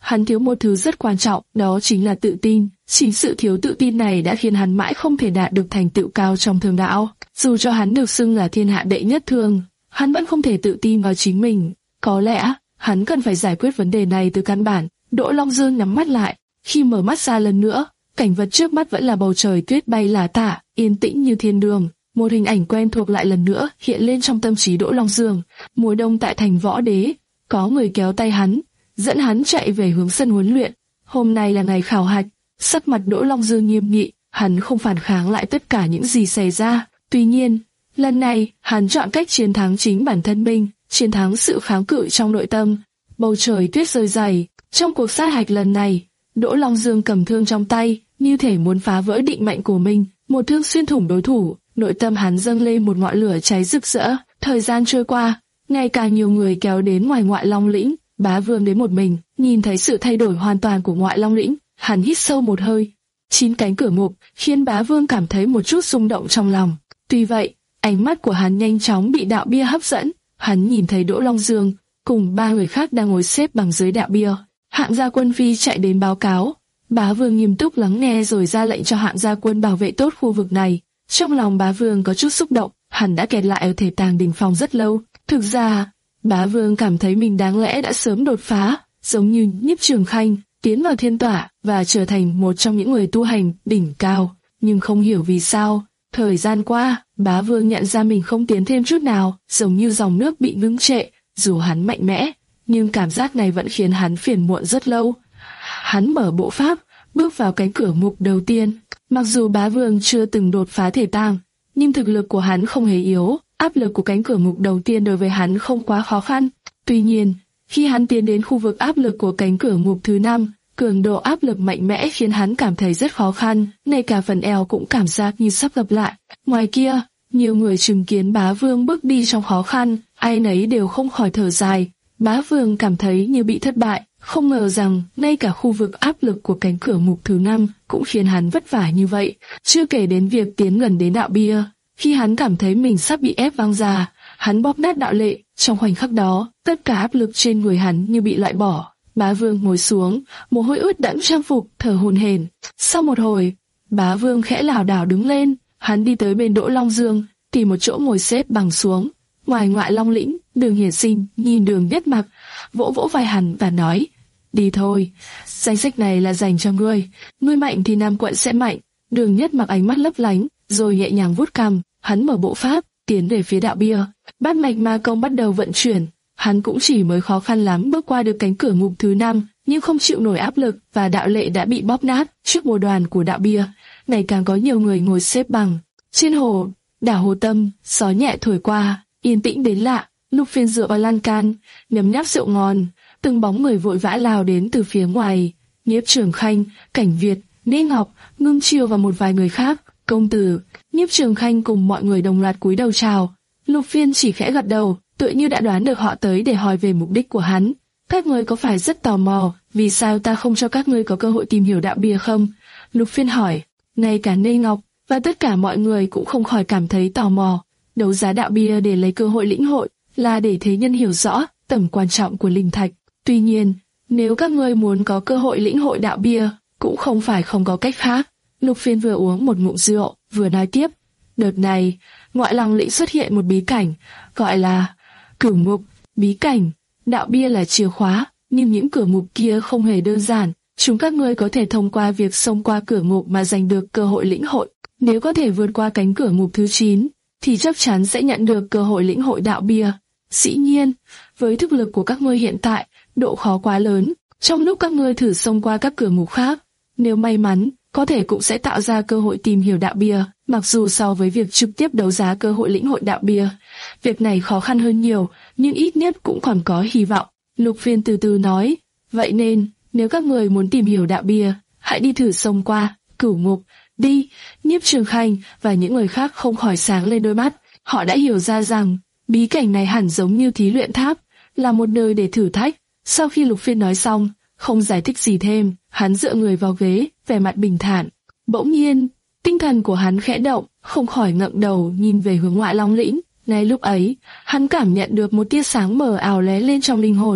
hắn thiếu một thứ rất quan trọng, đó chính là tự tin. Chính sự thiếu tự tin này đã khiến hắn mãi không thể đạt được thành tựu cao trong thương đạo. Dù cho hắn được xưng là thiên hạ đệ nhất thương, hắn vẫn không thể tự tin vào chính mình. Có lẽ, hắn cần phải giải quyết vấn đề này từ căn bản. Đỗ Long Dương nhắm mắt lại, khi mở mắt ra lần nữa, cảnh vật trước mắt vẫn là bầu trời tuyết bay lả tả, yên tĩnh như thiên đường. Một hình ảnh quen thuộc lại lần nữa hiện lên trong tâm trí Đỗ Long Dương. Mùa đông tại thành Võ Đế, có người kéo tay hắn, dẫn hắn chạy về hướng sân huấn luyện. Hôm nay là ngày khảo hạch, sắc mặt Đỗ Long Dương nghiêm nghị, hắn không phản kháng lại tất cả những gì xảy ra. Tuy nhiên, lần này, hắn chọn cách chiến thắng chính bản thân mình, chiến thắng sự kháng cự trong nội tâm. Bầu trời tuyết rơi dày, trong cuộc sát hạch lần này, Đỗ Long Dương cầm thương trong tay, như thể muốn phá vỡ định mệnh của mình, một thương xuyên thủng đối thủ, nội tâm hắn dâng lên một ngọn lửa cháy rực rỡ. Thời gian trôi qua, ngày càng nhiều người kéo đến ngoài Ngoại Long lĩnh, Bá Vương đến một mình, nhìn thấy sự thay đổi hoàn toàn của Ngoại Long lĩnh, hắn hít sâu một hơi. Chín cánh cửa mục khiến Bá Vương cảm thấy một chút rung động trong lòng. Tuy vậy, ánh mắt của hắn nhanh chóng bị đạo bia hấp dẫn. Hắn nhìn thấy Đỗ Long Dương cùng ba người khác đang ngồi xếp bằng dưới đạo bia. Hạng gia quân phi chạy đến báo cáo. Bá Vương nghiêm túc lắng nghe rồi ra lệnh cho hạng gia quân bảo vệ tốt khu vực này. Trong lòng Bá Vương có chút xúc động, hắn đã kẹt lại ở thể tàng đỉnh phong rất lâu. Thực ra, Bá Vương cảm thấy mình đáng lẽ đã sớm đột phá, giống như Nhiếp Trường Khanh, tiến vào thiên tỏa và trở thành một trong những người tu hành đỉnh cao. Nhưng không hiểu vì sao, thời gian qua, Bá Vương nhận ra mình không tiến thêm chút nào, giống như dòng nước bị ngưng trệ. Dù hắn mạnh mẽ, nhưng cảm giác này vẫn khiến hắn phiền muộn rất lâu. Hắn mở bộ pháp, bước vào cánh cửa mục đầu tiên. Mặc dù Bá Vương chưa từng đột phá thể tàng, nhưng thực lực của hắn không hề yếu. Áp lực của cánh cửa mục đầu tiên đối với hắn không quá khó khăn. Tuy nhiên, khi hắn tiến đến khu vực áp lực của cánh cửa mục thứ năm, cường độ áp lực mạnh mẽ khiến hắn cảm thấy rất khó khăn, ngay cả phần eo cũng cảm giác như sắp gặp lại. Ngoài kia, nhiều người chứng kiến Bá Vương bước đi trong khó khăn, ai nấy đều không khỏi thở dài. Bá Vương cảm thấy như bị thất bại, không ngờ rằng ngay cả khu vực áp lực của cánh cửa mục thứ năm cũng khiến hắn vất vả như vậy. Chưa kể đến việc tiến gần đến đạo bia, khi hắn cảm thấy mình sắp bị ép văng ra, hắn bóp nát đạo lệ. Trong khoảnh khắc đó, tất cả áp lực trên người hắn như bị loại bỏ. Bá Vương ngồi xuống, mồ hôi ướt đẫm trang phục, thở hổn hển. Sau một hồi, Bá Vương khẽ lảo đảo đứng lên, hắn đi tới bên Đỗ Long Dương, tìm một chỗ ngồi xếp bằng xuống. Ngoài Ngoại Long lĩnh, Đường Hiển Sinh nhìn Đường Nhất Mặc, vỗ vỗ vai hắn và nói: "Đi thôi, danh sách này là dành cho ngươi. Ngươi mạnh thì Nam quận sẽ mạnh." Đường Nhất Mặc ánh mắt lấp lánh, rồi nhẹ nhàng vuốt cằm, hắn mở bộ pháp, tiến về phía đạo bia. Bát mạch ma công bắt đầu vận chuyển. Hắn cũng chỉ mới khó khăn lắm bước qua được cánh cửa mục thứ năm, nhưng không chịu nổi áp lực và đạo lệ đã bị bóp nát trước bồ đoàn của đạo bia. Ngày càng có nhiều người ngồi xếp bằng. Trên hồ, đảo Hồ Tâm, gió nhẹ thổi qua, yên tĩnh đến lạ. Lục Phiên dựa vào lan can, nhấm nháp rượu ngon. Từng bóng người vội vã lao đến từ phía ngoài. Nhiếp Trường Khanh, Cảnh Việt, Nê Ngọc, Ngưng Chiêu và một vài người khác. Công tử, Nhiếp Trường Khanh cùng mọi người đồng loạt cúi đầu chào. Lục Phiên chỉ khẽ gật đầu, tựa như đã đoán được họ tới để hỏi về mục đích của hắn. Các ngươi có phải rất tò mò vì sao ta không cho các ngươi có cơ hội tìm hiểu đạo bia không? Lục Phiên hỏi. Ngay cả Nê Ngọc và tất cả mọi người cũng không khỏi cảm thấy tò mò. Đấu giá đạo bia để lấy cơ hội lĩnh hội là để thế nhân hiểu rõ tầm quan trọng của linh thạch. Tuy nhiên, nếu các ngươi muốn có cơ hội lĩnh hội đạo bia, cũng không phải không có cách khác. Lục Phiên vừa uống một ngụm rượu, vừa nói tiếp. Đợt này, Ngoại Long lĩnh xuất hiện một bí cảnh, gọi là Cửu Mục. Bí cảnh, đạo bia là chìa khóa, nhưng những cửa mục kia không hề đơn giản. Chúng các ngươi có thể thông qua việc xông qua cửa mục mà giành được cơ hội lĩnh hội. Nếu có thể vượt qua cánh cửa mục thứ chín, thì chắc chắn sẽ nhận được cơ hội lĩnh hội đạo bia. Dĩ nhiên, với thực lực của các ngươi hiện tại, độ khó quá lớn. Trong lúc các ngươi thử xông qua các cửa mục khác, nếu may mắn, có thể cũng sẽ tạo ra cơ hội tìm hiểu đạo bia. Mặc dù so với việc trực tiếp đấu giá cơ hội lĩnh hội đạo bia, việc này khó khăn hơn nhiều, nhưng ít nhất cũng còn có hy vọng. Lục Phiên từ từ nói, vậy nên, nếu các người muốn tìm hiểu đạo bia, hãy đi thử xông qua Cửu Mục. Đi. Nhiếp Trường Khanh và những người khác không khỏi sáng lên đôi mắt. Họ đã hiểu ra rằng bí cảnh này hẳn giống như thí luyện tháp, là một nơi để thử thách. Sau khi Lục Phiên nói xong, không giải thích gì thêm, hắn dựa người vào ghế, vẻ mặt bình thản. Bỗng nhiên, tinh thần của hắn khẽ động, không khỏi ngẩng đầu nhìn về hướng Ngoại Long lĩnh. Ngay lúc ấy, hắn cảm nhận được một tia sáng mờ ảo lóe lên trong linh hồn.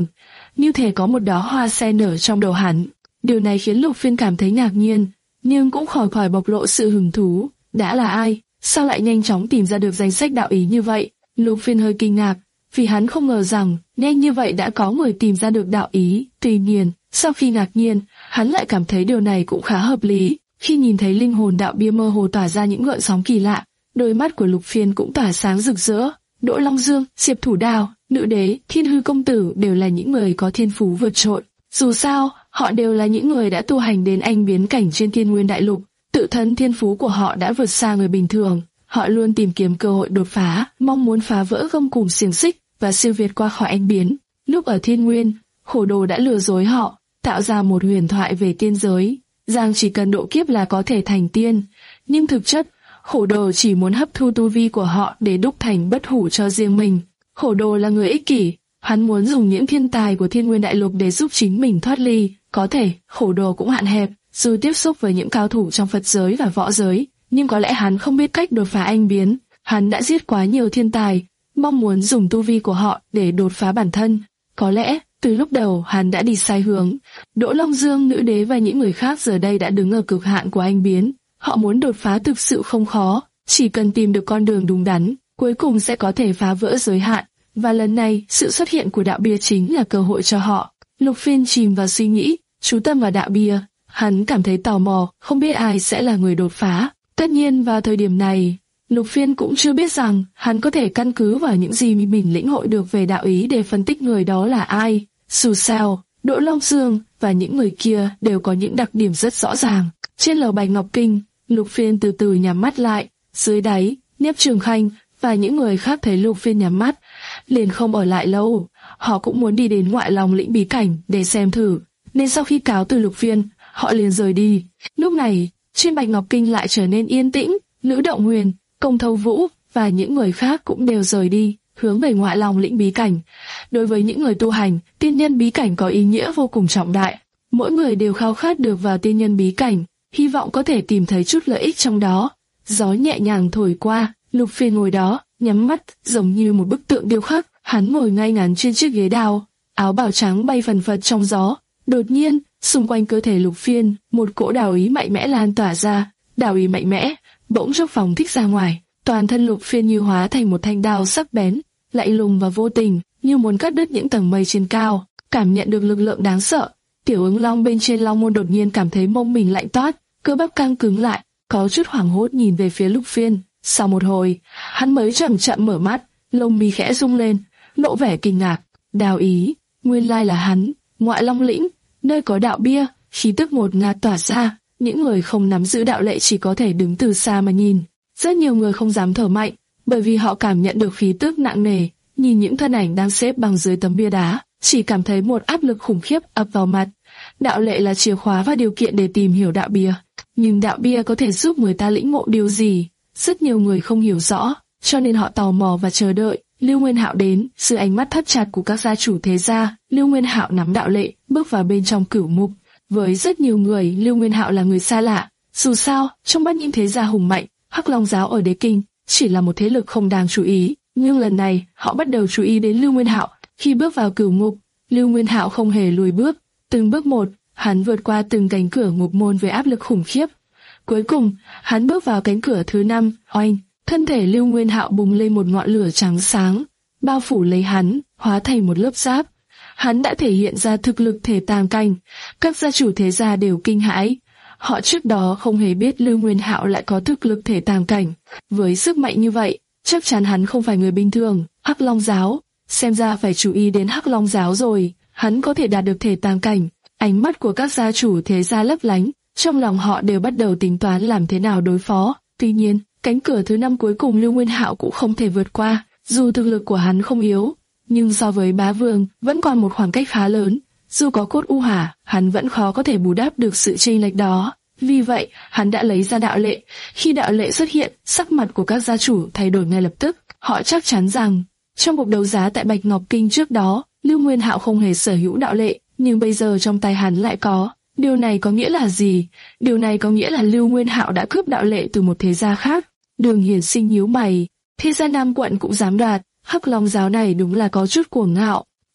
như thể có một đóa hoa sen nở trong đầu hắn. Điều này khiến Lục Phiên cảm thấy ngạc nhiên, nhưng cũng khỏi khỏi bộc lộ sự hứng thú. Đã là ai? Sao lại nhanh chóng tìm ra được danh sách đạo ý như vậy? Lục Phiên hơi kinh ngạc, vì hắn không ngờ rằng nhanh như vậy đã có người tìm ra được đạo ý. Tuy nhiên, sau khi ngạc nhiên, hắn lại cảm thấy điều này cũng khá hợp lý. Khi nhìn thấy linh hồn đạo bia mơ hồ tỏa ra những gợn sóng kỳ lạ, đôi mắt của Lục Phiên cũng tỏa sáng rực rỡ. Đỗ Long Dương, Diệp Thủ Đào, Nữ Đế, Thiên Hư Công Tử đều là những người có thiên phú vượt trội. Dù sao, họ đều là những người đã tu hành đến anh biến cảnh trên Thiên Nguyên Đại Lục. Tự thân thiên phú của họ đã vượt xa người bình thường. Họ luôn tìm kiếm cơ hội đột phá, mong muốn phá vỡ gông cùm xiềng xích và siêu việt qua khỏi anh biến. Lúc ở Thiên Nguyên, Khổ Đồ đã lừa dối họ, tạo ra một huyền thoại về tiên giới, rằng chỉ cần độ kiếp là có thể thành tiên. Nhưng thực chất, Khổ Đồ chỉ muốn hấp thu tu vi của họ để đúc thành bất hủ cho riêng mình. Khổ Đồ là người ích kỷ, hắn muốn dùng những thiên tài của Thiên Nguyên Đại Lục để giúp chính mình thoát ly. Có thể, Khổ Đồ cũng hạn hẹp, dù tiếp xúc với những cao thủ trong Phật giới và võ giới, nhưng có lẽ hắn không biết cách đột phá anh biến. Hắn đã giết quá nhiều thiên tài, mong muốn dùng tu vi của họ để đột phá bản thân. Có lẽ, từ lúc đầu hắn đã đi sai hướng. Đỗ Long Dương, Nữ Đế và những người khác giờ đây đã đứng ở cực hạn của anh biến. Họ muốn đột phá thực sự không khó, chỉ cần tìm được con đường đúng đắn, cuối cùng sẽ có thể phá vỡ giới hạn. Và lần này, sự xuất hiện của đạo bia chính là cơ hội cho họ. Lục Phiên chìm vào suy nghĩ, chú tâm vào đạo bia. Hắn cảm thấy tò mò, không biết ai sẽ là người đột phá. Tất nhiên vào thời điểm này, Lục Phiên cũng chưa biết rằng hắn có thể căn cứ vào những gì mình lĩnh hội được về đạo ý để phân tích người đó là ai. Dù sao, Đỗ Long Dương và những người kia đều có những đặc điểm rất rõ ràng. Trên lầu Bạch Ngọc Kinh, Lục Phiên từ từ nhắm mắt lại. Dưới đáy, Niếp Trường Khanh và những người khác thấy Lục Phiên nhắm mắt, liền không ở lại lâu. Họ cũng muốn đi đến Ngoại Long Lĩnh bí cảnh để xem thử, nên sau khi cáo từ Lục Phiên, họ liền rời đi. Lúc này, trên Bạch Ngọc Kinh lại trở nên yên tĩnh. Lữ Động Huyền, Công Thâu Vũ và những người khác cũng đều rời đi, hướng về Ngoại Long Lĩnh bí cảnh. Đối với những người tu hành, tiên nhân bí cảnh có ý nghĩa vô cùng trọng đại. Mỗi người đều khao khát được vào tiên nhân bí cảnh, hy vọng có thể tìm thấy chút lợi ích trong đó. Gió nhẹ nhàng thổi qua, Lục Phiên ngồi đó, nhắm mắt, giống như một bức tượng điêu khắc. Hắn ngồi ngay ngắn trên chiếc ghế đào, áo bào trắng bay phần phật trong gió. Đột nhiên, xung quanh cơ thể Lục Phiên, một cỗ đạo ý mạnh mẽ lan tỏa ra. Đạo ý mạnh mẽ bỗng chốc phóng thích ra ngoài, toàn thân Lục Phiên như hóa thành một thanh đao sắc bén, lạnh lùng và vô tình, như muốn cắt đứt những tầng mây trên cao. Cảm nhận được lực lượng đáng sợ, Tiểu Ứng Long bên trên Long Môn đột nhiên cảm thấy mông mình lạnh toát, cơ bắp căng cứng lại, có chút hoảng hốt nhìn về phía Lục Phiên. Sau một hồi, hắn mới chậm chậm mở mắt, lông mi khẽ rung lên, lộ vẻ kinh ngạc. Đạo ý, nguyên lai là hắn. Ngoại Long Lĩnh, nơi có đạo bia, khí tức ngột ngạt tỏa ra. Những người không nắm giữ đạo lệ chỉ có thể đứng từ xa mà nhìn. Rất nhiều người không dám thở mạnh, bởi vì họ cảm nhận được khí tức nặng nề. Nhìn những thân ảnh đang xếp bằng dưới tấm bia đá, chỉ cảm thấy một áp lực khủng khiếp ập vào mặt. Đạo lệ là chìa khóa và điều kiện để tìm hiểu đạo bia, nhưng đạo bia có thể giúp người ta lĩnh ngộ điều gì? Rất nhiều người không hiểu rõ, cho nên họ tò mò và chờ đợi. Lưu Nguyên Hạo đến, dưới ánh mắt thắt chặt của các gia chủ thế gia, Lưu Nguyên Hạo nắm đạo lệ, bước vào bên trong cửu mục. Với rất nhiều người, Lưu Nguyên Hạo là người xa lạ. Dù sao, trong bát những thế gia hùng mạnh, Hắc Long giáo ở Đế Kinh chỉ là một thế lực không đáng chú ý. Nhưng lần này, họ bắt đầu chú ý đến Lưu Nguyên Hạo. Khi bước vào cửu ngục, Lưu Nguyên Hạo không hề lùi bước, từng bước một, hắn vượt qua từng cánh cửa ngục môn với áp lực khủng khiếp. Cuối cùng, hắn bước vào cánh cửa thứ năm. Oanh, thân thể Lưu Nguyên Hạo bùng lên một ngọn lửa trắng sáng, bao phủ lấy hắn, hóa thành một lớp giáp. Hắn đã thể hiện ra thực lực thể tàng cảnh. Các gia chủ thế gia đều kinh hãi. Họ trước đó không hề biết Lưu Nguyên Hạo lại có thực lực thể tàng cảnh. Với sức mạnh như vậy, chắc chắn hắn không phải người bình thường. Hắc Long giáo, xem ra phải chú ý đến Hắc Long giáo rồi. Hắn có thể đạt được thể tàng cảnh. Ánh mắt của các gia chủ thế gia lấp lánh, trong lòng họ đều bắt đầu tính toán làm thế nào đối phó. Tuy nhiên, cánh cửa thứ năm cuối cùng Lưu Nguyên Hạo cũng không thể vượt qua. Dù thực lực của hắn không yếu, nhưng so với bá vương vẫn còn một khoảng cách khá lớn. Dù có cốt u hỏa, hắn vẫn khó có thể bù đắp được sự chênh lệch đó. Vì vậy, hắn đã lấy ra đạo lệ. Khi đạo lệ xuất hiện, sắc mặt của các gia chủ thay đổi ngay lập tức. Họ chắc chắn rằng, trong cuộc đấu giá tại Bạch Ngọc Kinh trước đó, Lưu Nguyên Hạo không hề sở hữu đạo lệ, nhưng bây giờ trong tay hắn lại có. Điều này có nghĩa là gì? Điều này có nghĩa là Lưu Nguyên Hạo đã cướp đạo lệ từ một thế gia khác. Đường Hiển Sinh nhíu mày, thế gia Nam Quận cũng dám đoạt, Hắc Long giáo này đúng là có chút cuồng ngạo.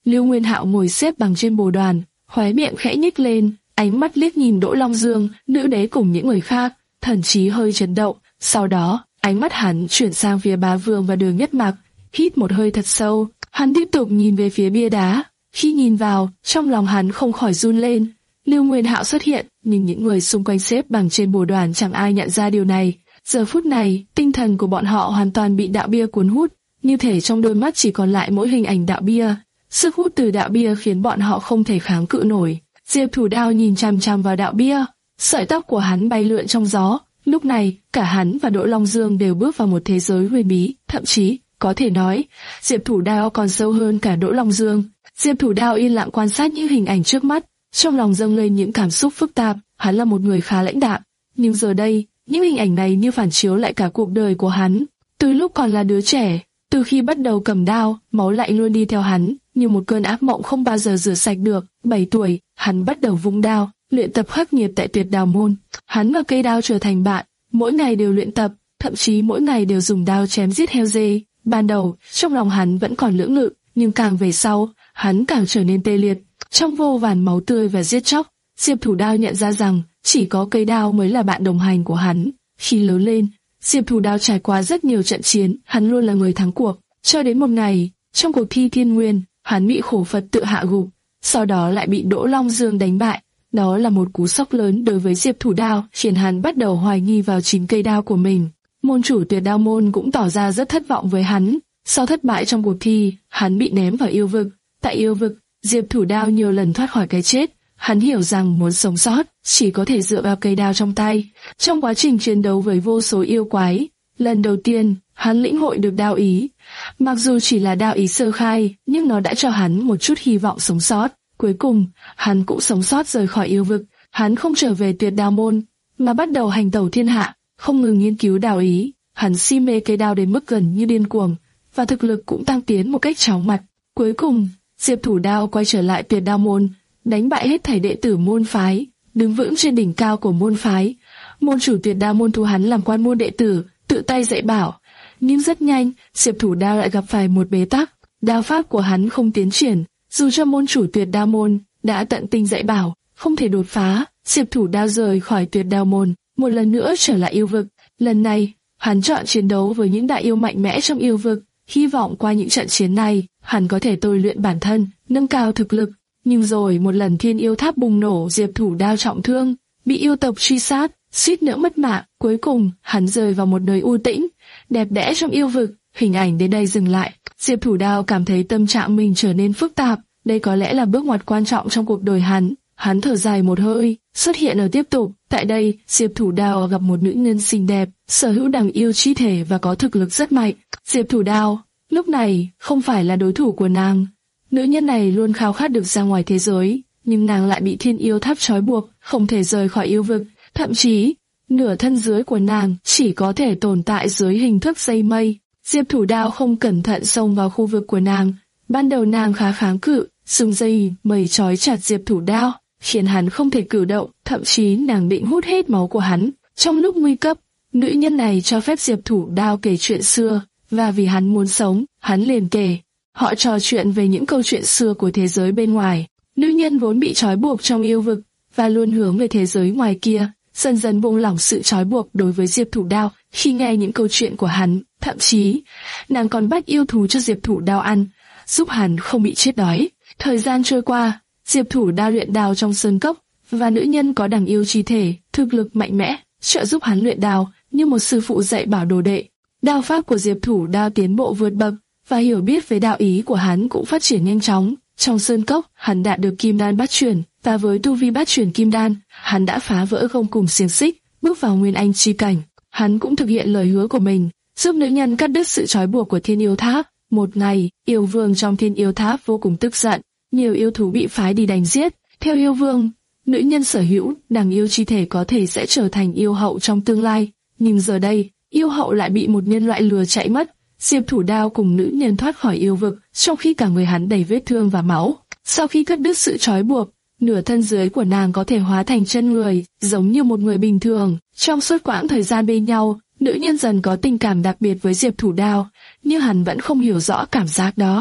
Lưu Nguyên Hạo ngồi xếp bằng trên bồ đoàn, khóe miệng khẽ nhếch lên, ánh mắt liếc nhìn Đỗ Long Dương, nữ đế cùng những người khác, thần trí hơi chấn động. Sau đó, ánh mắt hắn chuyển sang phía Bá Vương và Đường Nhất Mặc, hít một hơi thật sâu, hắn tiếp tục nhìn về phía bia đá. Khi nhìn vào, trong lòng hắn không khỏi run lên. Lưu Nguyên Hạo xuất hiện, nhưng những người xung quanh xếp bằng trên bồ đoàn chẳng ai nhận ra điều này. Giờ phút này, tinh thần của bọn họ hoàn toàn bị đạo bia cuốn hút, như thể trong đôi mắt chỉ còn lại mỗi hình ảnh đạo bia. Sức hút từ đạo bia khiến bọn họ không thể kháng cự nổi. Diệp Thủ Đao nhìn chằm chằm vào đạo bia, sợi tóc của hắn bay lượn trong gió. Lúc này, cả hắn và Đỗ Long Dương đều bước vào một thế giới huyền bí, thậm chí, có thể nói, Diệp Thủ Đao còn sâu hơn cả Đỗ Long Dương. Diệp Thủ Đao yên lặng quan sát những hình ảnh trước mắt, trong lòng dâng lên những cảm xúc phức tạp. Hắn là một người khá lãnh đạm, nhưng giờ đây, những hình ảnh này như phản chiếu lại cả cuộc đời của hắn. Từ lúc còn là đứa trẻ, từ khi bắt đầu cầm đao, máu lạnh luôn đi theo hắn, như một cơn ác mộng không bao giờ rửa sạch được. Bảy tuổi, hắn bắt đầu vung đao, luyện tập khắc nghiệt tại Tuyệt Đao môn. Hắn và cây đao trở thành bạn, mỗi ngày đều luyện tập, thậm chí mỗi ngày đều dùng đao chém giết heo dê. Ban đầu, trong lòng hắn vẫn còn lưỡng lự, nhưng càng về sau, hắn càng trở nên tê liệt. Trong vô vàn máu tươi và giết chóc, Diệp Thủ Đao nhận ra rằng chỉ có cây đao mới là bạn đồng hành của hắn. Khi lớn lên, Diệp Thủ Đao trải qua rất nhiều trận chiến, hắn luôn là người thắng cuộc. Cho đến một ngày, trong cuộc thi Thiên Nguyên, hắn bị Khổ Phật tự hạ gục, sau đó lại bị Đỗ Long Dương đánh bại. Đó là một cú sốc lớn đối với Diệp Thủ Đao, khiến hắn bắt đầu hoài nghi vào chính cây đao của mình. Môn chủ Tuyệt Đao môn cũng tỏ ra rất thất vọng với hắn. Sau thất bại trong cuộc thi, hắn bị ném vào yêu vực. Tại yêu vực, Diệp Thủ Đao nhiều lần thoát khỏi cái chết. Hắn hiểu rằng muốn sống sót, chỉ có thể dựa vào cây đao trong tay. Trong quá trình chiến đấu với vô số yêu quái, lần đầu tiên, hắn lĩnh hội được đao ý. Mặc dù chỉ là đao ý sơ khai, nhưng nó đã cho hắn một chút hy vọng sống sót. Cuối cùng, hắn cũng sống sót rời khỏi yêu vực. Hắn không trở về Tuyệt Đao môn, mà bắt đầu hành tẩu thiên hạ, không ngừng nghiên cứu đao ý. Hắn si mê cây đao đến mức gần như điên cuồng, và thực lực cũng tăng tiến một cách chóng mặt. Cuối cùng, Diệp Thủ Đao quay trở lại Tuyệt Đao môn, đánh bại hết thảy đệ tử môn phái, đứng vững trên đỉnh cao của môn phái. Môn chủ Tuyệt Đao môn thu hắn làm quan môn đệ tử, tự tay dạy bảo. Nhưng rất nhanh, Diệp Thủ Đao lại gặp phải một bế tắc. Đao pháp của hắn không tiến triển, dù cho môn chủ Tuyệt Đao môn đã tận tình dạy bảo, không thể đột phá. Diệp Thủ Đao rời khỏi Tuyệt Đao môn, một lần nữa trở lại yêu vực. Lần này, hắn chọn chiến đấu với những đại yêu mạnh mẽ trong yêu vực, hy vọng qua những trận chiến này, hắn có thể tôi luyện bản thân, nâng cao thực lực. Nhưng rồi một lần Thiên Yêu Tháp bùng nổ, Diệp Thủ Đao trọng thương, bị yêu tộc truy sát, suýt nữa mất mạng. Cuối cùng, hắn rơi vào một nơi u tĩnh, đẹp đẽ trong yêu vực. Hình ảnh đến đây dừng lại. Diệp Thủ Đao cảm thấy tâm trạng mình trở nên phức tạp. Đây có lẽ là bước ngoặt quan trọng trong cuộc đời hắn. Hắn thở dài một hơi, xuất hiện ở tiếp tục. Tại đây, Diệp Thủ Đao gặp một nữ nhân xinh đẹp, sở hữu đằng yêu chi thể và có thực lực rất mạnh. Diệp Thủ Đao lúc này không phải là đối thủ của nàng. Nữ nhân này luôn khao khát được ra ngoài thế giới, nhưng nàng lại bị Thiên Yêu Tháp trói buộc, không thể rời khỏi yêu vực. Thậm chí, nửa thân dưới của nàng chỉ có thể tồn tại dưới hình thức dây mây. Diệp Thủ Đao không cẩn thận xông vào khu vực của nàng. Ban đầu nàng khá kháng cự, dùng dây mây trói chặt Diệp Thủ Đao, khiến hắn không thể cử động. Thậm chí nàng định hút hết máu của hắn. Trong lúc nguy cấp, nữ nhân này cho phép Diệp Thủ Đao kể chuyện xưa, và vì hắn muốn sống, hắn liền kể. Họ trò chuyện về những câu chuyện xưa của thế giới bên ngoài. Nữ nhân vốn bị trói buộc trong yêu vực và luôn hướng về thế giới ngoài kia, dần dần buông lỏng sự trói buộc đối với Diệp Thủ Đao khi nghe những câu chuyện của hắn. Thậm chí, nàng còn bắt yêu thú cho Diệp Thủ Đao ăn, giúp hắn không bị chết đói. Thời gian trôi qua, Diệp Thủ Đao luyện đao trong sơn cốc, và nữ nhân có đằng yêu chi thể, thực lực mạnh mẽ, trợ giúp hắn luyện đao như một sư phụ dạy bảo đồ đệ. Đao pháp của Diệp Thủ Đao tiến bộ vượt bậc, và hiểu biết về đạo ý của hắn cũng phát triển nhanh chóng. Trong sơn cốc, hắn đạt được kim đan bát chuyển, và với tu vi bát chuyển kim đan, hắn đã phá vỡ gông cùm xiềng xích, bước vào nguyên anh chi cảnh. Hắn cũng thực hiện lời hứa của mình, giúp nữ nhân cắt đứt sự trói buộc của Thiên Yêu Tháp. Một ngày, yêu vương trong Thiên Yêu Tháp vô cùng tức giận, nhiều yêu thú bị phái đi đánh giết. Theo yêu vương, nữ nhân sở hữu đằng yêu chi thể có thể sẽ trở thành yêu hậu trong tương lai, nhưng giờ đây, yêu hậu lại bị một nhân loại lừa chạy mất. Diệp Thủ Đao cùng nữ nhân thoát khỏi yêu vực, trong khi cả người hắn đầy vết thương và máu. Sau khi cắt đứt sự trói buộc, nửa thân dưới của nàng có thể hóa thành chân người, giống như một người bình thường. Trong suốt quãng thời gian bên nhau, nữ nhân dần có tình cảm đặc biệt với Diệp Thủ Đao, nhưng hắn vẫn không hiểu rõ cảm giác đó.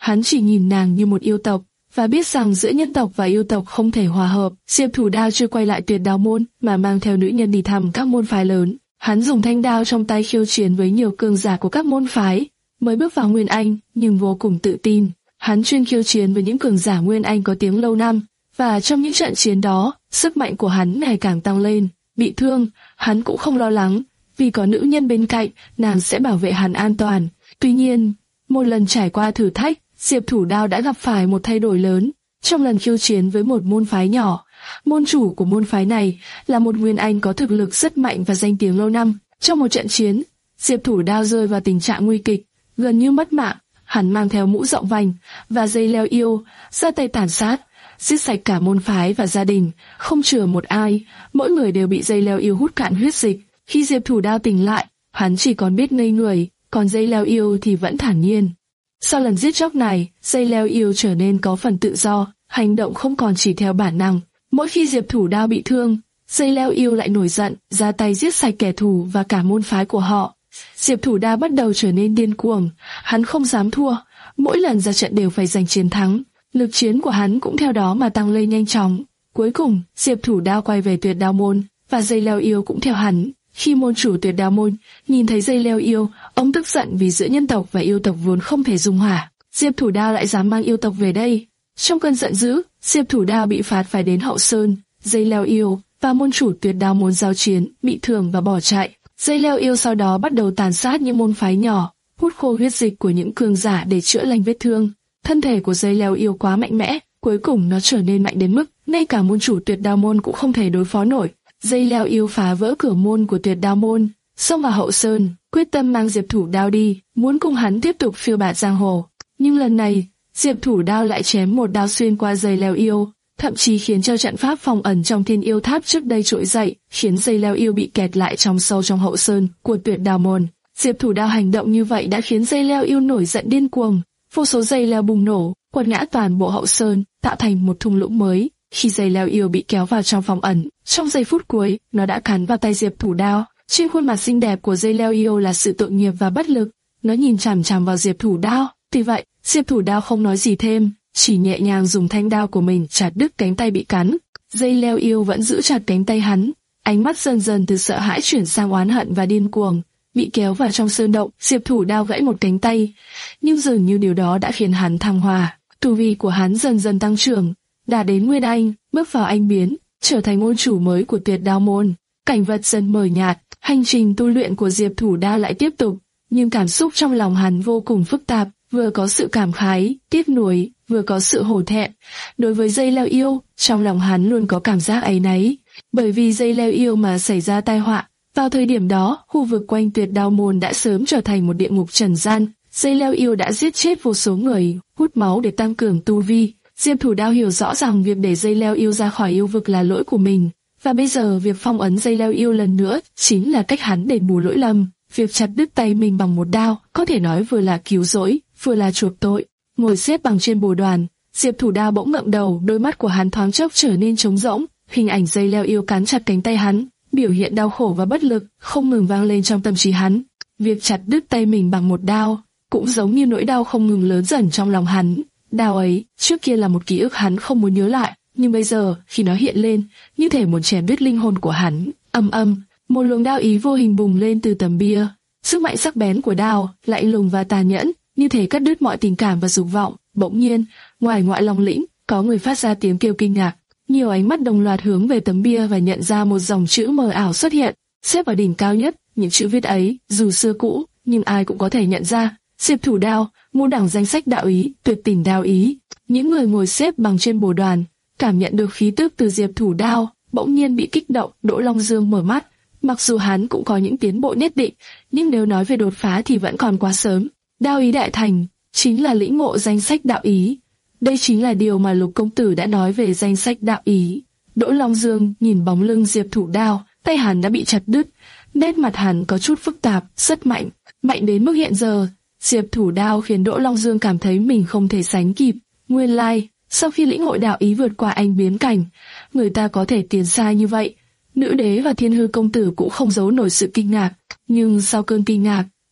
hắn chỉ nhìn nàng như một yêu tộc, và biết rằng giữa nhân tộc và yêu tộc không thể hòa hợp. Diệp Thủ Đao chưa quay lại Tuyệt Đao môn, mà mang theo nữ nhân đi thăm các môn phái lớn. Hắn dùng thanh đao trong tay khiêu chiến với nhiều cường giả của các môn phái, mới bước vào Nguyên Anh, nhưng vô cùng tự tin. Hắn chuyên khiêu chiến với những cường giả Nguyên Anh có tiếng lâu năm, và trong những trận chiến đó, sức mạnh của hắn ngày càng tăng lên. Bị thương, hắn cũng không lo lắng, vì có nữ nhân bên cạnh, nàng sẽ bảo vệ hắn an toàn. Tuy nhiên, một lần trải qua thử thách, Diệp Thủ Đao đã gặp phải một thay đổi lớn. Trong lần khiêu chiến với một môn phái nhỏ, môn chủ của môn phái này là một Nguyên Anh có thực lực rất mạnh và danh tiếng lâu năm. Trong một trận chiến, Diệp Thủ Đao rơi vào tình trạng nguy kịch, gần như mất mạng. Hắn mang theo mũ rộng vành và dây leo yêu, ra tay tàn sát, giết sạch cả môn phái và gia đình, không chừa một ai. Mỗi người đều bị dây leo yêu hút cạn huyết dịch. Khi Diệp Thủ Đao tỉnh lại, hắn chỉ còn biết ngây người, còn dây leo yêu thì vẫn thản nhiên. Sau lần giết chóc này, dây leo yêu trở nên có phần tự do, hành động không còn chỉ theo bản năng. Mỗi khi Diệp Thủ Đao bị thương, dây leo yêu lại nổi giận, ra tay giết sạch kẻ thù và cả môn phái của họ. Diệp Thủ Đao bắt đầu trở nên điên cuồng, hắn không dám thua, mỗi lần ra trận đều phải giành chiến thắng. Lực chiến của hắn cũng theo đó mà tăng lên nhanh chóng. Cuối cùng, Diệp Thủ Đao quay về Tuyệt Đao môn, và dây leo yêu cũng theo hắn. Khi môn chủ Tuyệt Đao môn nhìn thấy dây leo yêu, ông tức giận vì giữa nhân tộc và yêu tộc vốn không thể dung hòa. Diệp Thủ Đao lại dám mang yêu tộc về đây. Trong cơn giận dữ, Diệp Thủ Đao bị phạt phải đến Hậu Sơn. Dây leo yêu và môn chủ Tuyệt Đao môn giao chiến, bị thương và bỏ chạy. Dây leo yêu sau đó bắt đầu tàn sát những môn phái nhỏ, hút khô huyết dịch của những cường giả để chữa lành vết thương. Thân thể của dây leo yêu quá mạnh mẽ, cuối cùng nó trở nên mạnh đến mức ngay cả môn chủ Tuyệt Đao môn cũng không thể đối phó nổi. Dây leo yêu phá vỡ cửa môn của Tuyệt Đao môn, xông vào Hậu Sơn, quyết tâm mang Diệp Thủ Đao đi, muốn cùng hắn tiếp tục phiêu bạt giang hồ. Nhưng lần này, Diệp Thủ Đao lại chém một đao xuyên qua dây leo yêu, thậm chí khiến cho trận pháp phòng ẩn trong Thiên Yêu Tháp trước đây trỗi dậy, khiến dây leo yêu bị kẹt lại trong sâu trong Hậu Sơn của Tuyệt Đao môn. Diệp Thủ Đao hành động như vậy đã khiến dây leo yêu nổi giận điên cuồng, vô số dây leo bùng nổ, quật ngã toàn bộ Hậu Sơn, tạo thành một thung lũng mới. Khi dây leo yêu bị kéo vào trong phòng ẩn, trong giây phút cuối, nó đã cắn vào tay Diệp Thủ Đao. Trên khuôn mặt xinh đẹp của dây leo yêu là sự tội nghiệp và bất lực. Nó nhìn chằm chằm vào Diệp Thủ Đao. Tuy vậy, Diệp Thủ Đao không nói gì thêm, chỉ nhẹ nhàng dùng thanh đao của mình chặt đứt cánh tay bị cắn. Dây leo yêu vẫn giữ chặt cánh tay hắn, ánh mắt dần dần từ sợ hãi chuyển sang oán hận và điên cuồng. Bị kéo vào trong sơn động, Diệp Thủ Đao gãy một cánh tay, nhưng dường như điều đó đã khiến hắn thăng hoa. Tu vi của hắn dần dần tăng trưởng, đạt đến Nguyên Anh, bước vào Anh biến, trở thành môn chủ mới của Tuyệt Đao môn. Cảnh vật dần mờ nhạt, hành trình tu luyện của Diệp Thủ Đao lại tiếp tục, nhưng cảm xúc trong lòng hắn vô cùng phức tạp, vừa có sự cảm khái, tiếc nuối, vừa có sự hổ thẹn. Đối với dây leo yêu, trong lòng hắn luôn có cảm giác áy náy, bởi vì dây leo yêu mà xảy ra tai họa. Vào thời điểm đó, khu vực quanh Tuyệt Đao môn đã sớm trở thành một địa ngục trần gian. Dây leo yêu đã giết chết vô số người, hút máu để tăng cường tu vi. Diệp Thủ Đao hiểu rõ rằng việc để dây leo yêu ra khỏi yêu vực là lỗi của mình, và bây giờ việc phong ấn dây leo yêu lần nữa chính là cách hắn đền bù lỗi lầm. Việc chặt đứt tay mình bằng một đao có thể nói vừa là cứu rỗi, vừa là chuộc tội. Ngồi xếp bằng trên bồ đoàn, Diệp Thủ Đao bỗng ngẩng đầu, đôi mắt của hắn thoáng chốc trở nên trống rỗng. Hình ảnh dây leo yêu cắn chặt cánh tay hắn, biểu hiện đau khổ và bất lực không ngừng vang lên trong tâm trí hắn. Việc chặt đứt tay mình bằng một đao cũng giống như nỗi đau không ngừng lớn dần trong lòng hắn. Đao ấy trước kia là một ký ức hắn không muốn nhớ lại, nhưng bây giờ khi nó hiện lên, như thể muốn chém đứt linh hồn của hắn. Âm âm, một luồng đao ý vô hình bùng lên từ tấm bia. Sức mạnh sắc bén của đao, lạnh lùng và tàn nhẫn, như thể cắt đứt mọi tình cảm và dục vọng. Bỗng nhiên, ngoài ngoại Long lĩnh, có người phát ra tiếng kêu kinh ngạc. Nhiều ánh mắt đồng loạt hướng về tấm bia và nhận ra một dòng chữ mờ ảo xuất hiện, xếp ở đỉnh cao nhất. Những chữ viết ấy, dù xưa cũ, nhưng ai cũng có thể nhận ra. Diệp Thủ Đao, môn đẳng danh sách đạo ý, tuyệt tình đao ý. Những người ngồi xếp bằng trên bồ đoàn, cảm nhận được khí tức từ Diệp Thủ Đao, bỗng nhiên bị kích động. Đỗ Long Dương mở mắt. Mặc dù hắn cũng có những tiến bộ nhất định, nhưng nếu nói về đột phá thì vẫn còn quá sớm. Đao ý đại thành chính là lĩnh ngộ danh sách đạo ý. Đây chính là điều mà Lục công tử đã nói về danh sách đạo ý. Đỗ Long Dương nhìn bóng lưng Diệp Thủ Đao, tay hắn đã bị chặt đứt, nét mặt hắn có chút phức tạp, rất mạnh, mạnh đến mức hiện giờ. Diệp Thủ Đao khiến Đỗ Long Dương cảm thấy mình không thể sánh kịp. Nguyên lai, sau khi lĩnh hội đạo ý vượt qua anh biến cảnh, người ta có thể tiến xa như vậy. Nữ đế và Thiên Hư công tử cũng không giấu nổi sự kinh ngạc, nhưng sau cơn kinh ngạc,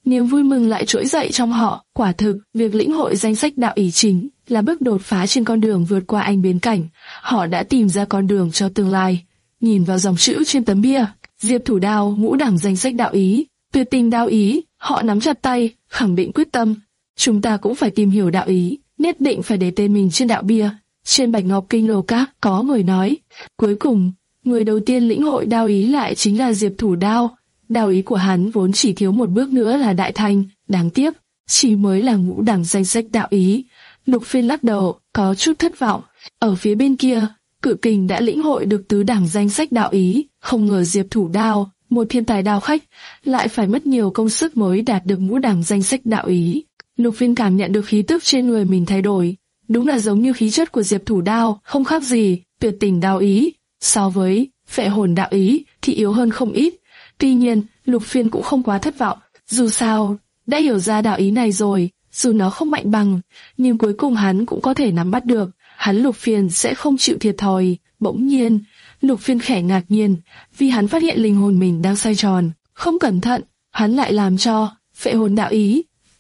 niềm vui mừng lại trỗi dậy trong họ. Quả thực, việc lĩnh hội danh sách đạo ý chính là bước đột phá trên con đường vượt qua anh biến cảnh. Họ đã tìm ra con đường cho tương lai. Nhìn vào dòng chữ trên tấm bia, Diệp Thủ Đao, ngũ đẳng danh sách đạo ý, tuyệt tình đạo ý, họ nắm chặt tay, khẳng định quyết tâm. Chúng ta cũng phải tìm hiểu đạo ý, nhất định phải để tên mình trên đạo bia. Trên bạch ngọc kinh lô các có người nói, cuối cùng, người đầu tiên lĩnh hội đạo ý lại chính là Diệp Thủ Đao. Đạo ý của hắn vốn chỉ thiếu một bước nữa là đại thành, đáng tiếc, chỉ mới là ngũ đẳng danh sách đạo ý. Lục Phiên lắc đầu, có chút thất vọng. Ở phía bên kia, Cự Kình đã lĩnh hội được tứ đẳng danh sách đạo ý, không ngờ Diệp Thủ Đao, một thiên tài đao khách, lại phải mất nhiều công sức mới đạt được ngũ đẳng danh sách đạo ý. Lục Phiên cảm nhận được khí tức trên người mình thay đổi, đúng là giống như khí chất của Diệp Thủ Đao, không khác gì tuyệt tình đạo ý. So với phệ hồn đạo ý thì yếu hơn không ít. Tuy nhiên, Lục Phiên cũng không quá thất vọng, dù sao, đã hiểu ra đạo ý này rồi, dù nó không mạnh bằng, nhưng cuối cùng hắn cũng có thể nắm bắt được, hắn Lục Phiên sẽ không chịu thiệt thòi. Bỗng nhiên, Lục Phiên khẽ ngạc nhiên, vì hắn phát hiện linh hồn mình đang xoay tròn, không cẩn thận, hắn lại làm cho phệ hồn đạo ý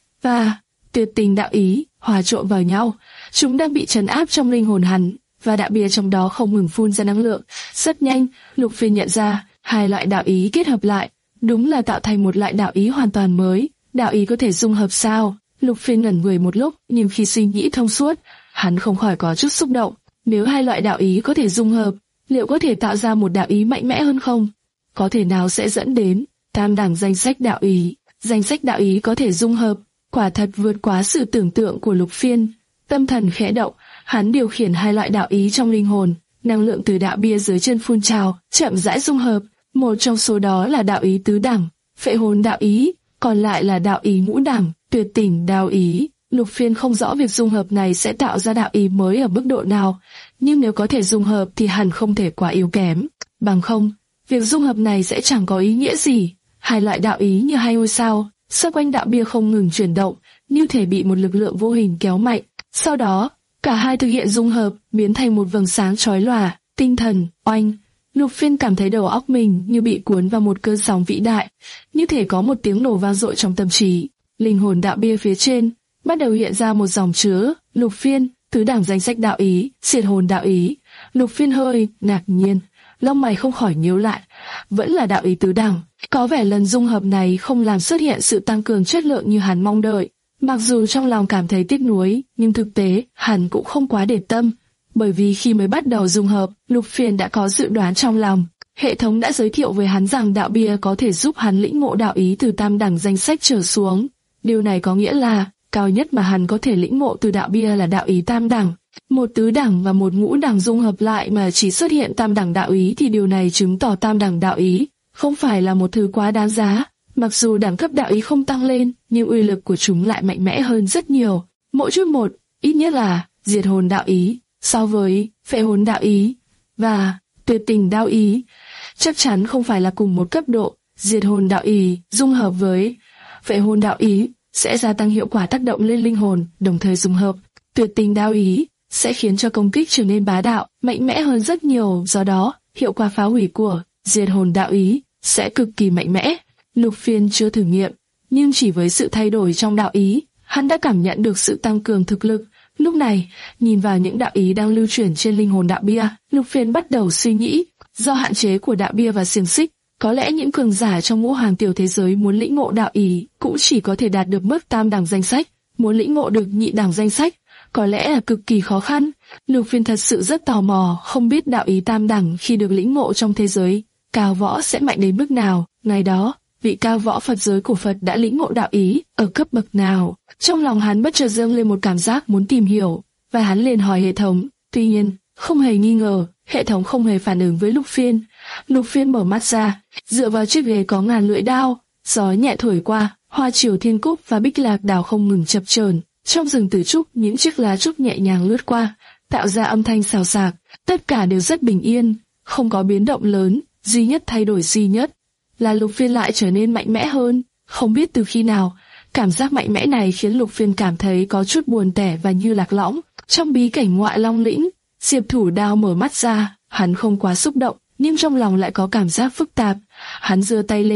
và tuyệt tình đạo ý hòa trộn vào nhau, chúng đang bị trấn áp trong linh hồn hắn, và đạo bia trong đó không ngừng phun ra năng lượng. Rất nhanh, Lục Phiên nhận ra, hai loại đạo ý kết hợp lại, đúng là tạo thành một loại đạo ý hoàn toàn mới. Đạo ý có thể dung hợp sao? Lục Phiên ngẩn người một lúc, nhưng khi suy nghĩ thông suốt, hắn không khỏi có chút xúc động. Nếu hai loại đạo ý có thể dung hợp, liệu có thể tạo ra một đạo ý mạnh mẽ hơn không? Có thể nào sẽ dẫn đến tam đẳng danh sách đạo ý? Danh sách đạo ý có thể dung hợp, quả thật vượt quá sự tưởng tượng của Lục Phiên. Tâm thần khẽ động, hắn điều khiển hai loại đạo ý trong linh hồn, năng lượng từ đạo bia dưới chân phun trào, chậm rãi dung hợp. Một trong số đó là đạo ý tứ đẳng, phệ hồn đạo ý, còn lại là đạo ý ngũ đẳng, tuyệt tình đạo ý. Lục Phiên không rõ việc dung hợp này sẽ tạo ra đạo ý mới ở mức độ nào, nhưng nếu có thể dung hợp thì hẳn không thể quá yếu kém. Bằng không, việc dung hợp này sẽ chẳng có ý nghĩa gì. Hai loại đạo ý như hai ngôi sao, xung quanh đạo bia không ngừng chuyển động, như thể bị một lực lượng vô hình kéo mạnh. Sau đó, cả hai thực hiện dung hợp, biến thành một vầng sáng chói lòa, tinh thần, oanh. Lục Phiên cảm thấy đầu óc mình như bị cuốn vào một cơn sóng vĩ đại, như thể có một tiếng nổ vang dội trong tâm trí. Linh hồn đạo bia phía trên bắt đầu hiện ra một dòng chứa Lục Phiên, tứ đẳng danh sách đạo ý, diệt hồn đạo ý. Lục Phiên hơi ngạc nhiên, lông mày không khỏi nhíu lại, vẫn là đạo ý tứ đẳng. Có vẻ lần dung hợp này không làm xuất hiện sự tăng cường chất lượng như hắn mong đợi. Mặc dù trong lòng cảm thấy tiếc nuối, nhưng thực tế hắn cũng không quá để tâm, bởi vì khi mới bắt đầu dung hợp, Lục Phiên đã có dự đoán trong lòng. Hệ thống đã giới thiệu với hắn rằng đạo bia có thể giúp hắn lĩnh ngộ đạo ý từ tam đẳng danh sách trở xuống. Điều này có nghĩa là cao nhất mà hắn có thể lĩnh ngộ từ đạo bia là đạo ý tam đẳng. Một tứ đẳng và một ngũ đẳng dung hợp lại mà chỉ xuất hiện tam đẳng đạo ý thì điều này chứng tỏ tam đẳng đạo ý không phải là một thứ quá đáng giá. Mặc dù đẳng cấp đạo ý không tăng lên, nhưng uy lực của chúng lại mạnh mẽ hơn rất nhiều. Mỗi chút một, ít nhất là diệt hồn đạo ý, so với phệ hồn đạo ý và tuyệt tình đạo ý, chắc chắn không phải là cùng một cấp độ. Diệt hồn đạo ý dung hợp với phệ hồn đạo ý sẽ gia tăng hiệu quả tác động lên linh hồn, đồng thời dung hợp tuyệt tình đạo ý sẽ khiến cho công kích trở nên bá đạo, mạnh mẽ hơn rất nhiều. Do đó, hiệu quả phá hủy của diệt hồn đạo ý sẽ cực kỳ mạnh mẽ. Lục Phiên chưa thử nghiệm, nhưng chỉ với sự thay đổi trong đạo ý, hắn đã cảm nhận được sự tăng cường thực lực. Lúc này, nhìn vào những đạo ý đang lưu chuyển trên linh hồn đạo bia, Lục Phiên bắt đầu suy nghĩ, do hạn chế của đạo bia và xiềng xích, có lẽ những cường giả trong ngũ hoàng tiểu thế giới muốn lĩnh ngộ đạo ý cũng chỉ có thể đạt được mức tam đẳng danh sách, muốn lĩnh ngộ được nhị đẳng danh sách có lẽ là cực kỳ khó khăn. Lục Phiên thật sự rất tò mò, không biết đạo ý tam đẳng khi được lĩnh ngộ trong thế giới cao võ sẽ mạnh đến mức nào. Ngày đó, vị cao võ Phật giới của Phật đã lĩnh ngộ đạo ý ở cấp bậc nào? Trong lòng hắn bất chợt dâng lên một cảm giác muốn tìm hiểu, và hắn liền hỏi hệ thống. Tuy nhiên, không hề nghi ngờ, hệ thống không hề phản ứng với Lục Phiên. Lục Phiên mở mắt ra, dựa vào chiếc ghế có ngàn lưỡi đao, gió nhẹ thổi qua, hoa triều thiên cúc và bích lạc đào không ngừng chập chờn. Trong rừng tử trúc, những chiếc lá trúc nhẹ nhàng lướt qua, tạo ra âm thanh xào xạc. Tất cả đều rất bình yên, không có biến động lớn. Duy nhất thay đổi duy nhất là Lục Phiên lại trở nên mạnh mẽ hơn. Không biết từ khi nào, cảm giác mạnh mẽ này khiến Lục Phiên cảm thấy có chút buồn tẻ và như lạc lõng. Trong bí cảnh ngoại long lĩnh, Diệp Thủ Đao mở mắt ra, hắn không quá xúc động, nhưng trong lòng lại có cảm giác phức tạp. Hắn giơ tay lên,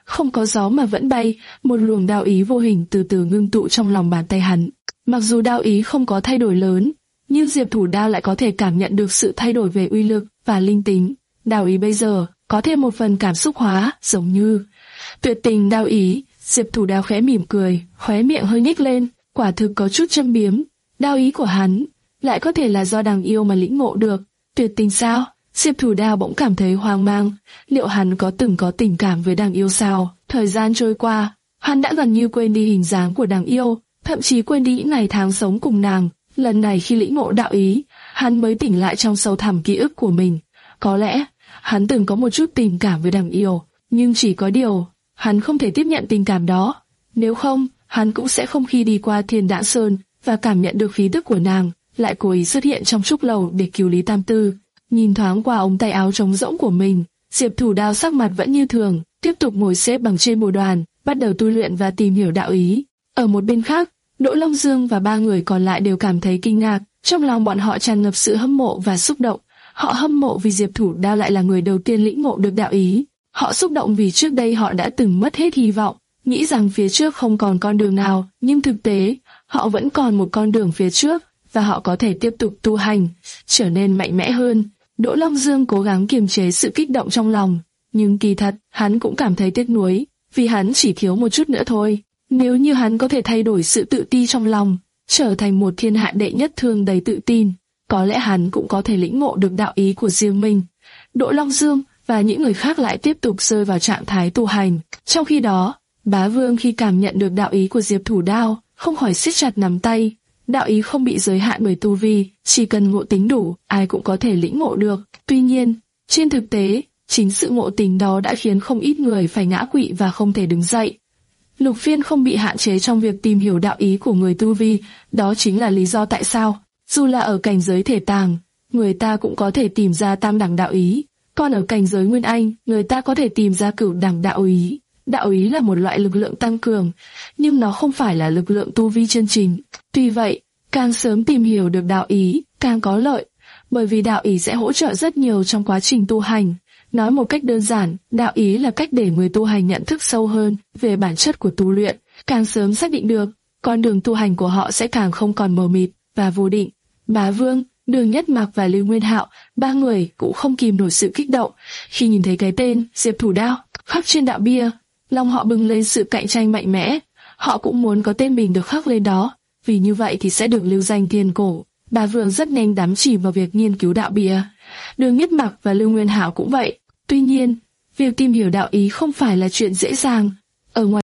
không có gió mà vẫn bay, một luồng đạo ý vô hình từ từ ngưng tụ trong lòng bàn tay hắn. Mặc dù đạo ý không có thay đổi lớn, nhưng Diệp Thủ Đao lại có thể cảm nhận được sự thay đổi về uy lực và linh tính. Đạo ý bây giờ có thêm một phần cảm xúc hóa, giống như tuyệt tình đạo ý. Diệp Thủ Đao khẽ mỉm cười, khóe miệng hơi nhếch lên, quả thực có chút châm biếm. Đạo ý của hắn lại có thể là do đằng yêu mà lĩnh ngộ được. Tuyệt tình sao? Diệp Thủ Đao bỗng cảm thấy hoang mang. Liệu hắn có từng có tình cảm với đằng yêu sao? Thời gian trôi qua, hắn đã gần như quên đi hình dáng của đằng yêu, thậm chí quên đi những ngày tháng sống cùng nàng. Lần này khi lĩnh ngộ đạo ý, hắn mới tỉnh lại trong sâu thẳm ký ức của mình. Có lẽ hắn từng có một chút tình cảm với đằng yêu, nhưng chỉ có điều hắn không thể tiếp nhận tình cảm đó. Nếu không, hắn cũng sẽ không khi đi qua Thiên Đãng Sơn và cảm nhận được khí tức của nàng, lại cố ý xuất hiện trong trúc lầu để cứu Lý Tam Tư. Nhìn thoáng qua ống tay áo trống rỗng của mình, Diệp Thủ Đao sắc mặt vẫn như thường, tiếp tục ngồi xếp bằng trên bồ đoàn, bắt đầu tu luyện và tìm hiểu đạo ý. Ở một bên khác, Đỗ Long Dương và ba người còn lại đều cảm thấy kinh ngạc, trong lòng bọn họ tràn ngập sự hâm mộ và xúc động. Họ hâm mộ vì Diệp Thủ Đao lại là người đầu tiên lĩnh ngộ được đạo ý. Họ xúc động vì trước đây họ đã từng mất hết hy vọng, nghĩ rằng phía trước không còn con đường nào, nhưng thực tế, họ vẫn còn một con đường phía trước, và họ có thể tiếp tục tu hành, trở nên mạnh mẽ hơn. Đỗ Long Dương cố gắng kiềm chế sự kích động trong lòng, nhưng kỳ thật, hắn cũng cảm thấy tiếc nuối, vì hắn chỉ thiếu một chút nữa thôi. Nếu như hắn có thể thay đổi sự tự ti trong lòng, trở thành một thiên hạ đệ nhất thương đầy tự tin, có lẽ hắn cũng có thể lĩnh ngộ được đạo ý của riêng mình. Đỗ Long Dương và những người khác lại tiếp tục rơi vào trạng thái tu hành. Trong khi đó, Bá Vương khi cảm nhận được đạo ý của Diệp Thủ Đao, không khỏi siết chặt nắm tay. Đạo ý không bị giới hạn bởi tu vi, chỉ cần ngộ tính đủ, ai cũng có thể lĩnh ngộ được. Tuy nhiên, trên thực tế, chính sự ngộ tính đó đã khiến không ít người phải ngã quỵ và không thể đứng dậy. Lục Phiên không bị hạn chế trong việc tìm hiểu đạo ý của người tu vi, đó chính là lý do tại sao, dù là ở cảnh giới thể tàng, người ta cũng có thể tìm ra tam đẳng đạo ý, còn ở cảnh giới Nguyên Anh, người ta có thể tìm ra cửu đẳng đạo ý. Đạo ý là một loại lực lượng tăng cường, nhưng nó không phải là lực lượng tu vi chân chính. Tuy vậy, càng sớm tìm hiểu được đạo ý, càng có lợi, bởi vì đạo ý sẽ hỗ trợ rất nhiều trong quá trình tu hành. Nói một cách đơn giản, đạo ý là cách để người tu hành nhận thức sâu hơn về bản chất của tu luyện, càng sớm xác định được, con đường tu hành của họ sẽ càng không còn mờ mịt và vô định. Bá Vương, Đường Nhất Mặc và Lưu Nguyên Hạo, ba người cũng không kìm nổi sự kích động khi nhìn thấy cái tên Diệp Thủ Đao khắc trên đạo bia. Lòng họ bừng lên sự cạnh tranh mạnh mẽ, họ cũng muốn có tên mình được khắc lên đó, vì như vậy thì sẽ được lưu danh thiên cổ. Bá Vương rất nhanh đắm chìm vào việc nghiên cứu đạo bia. Đường Nhất Mặc và Lưu Nguyên Hạo cũng vậy. Tuy nhiên, việc tìm hiểu đạo ý không phải là chuyện dễ dàng. Ở ngoài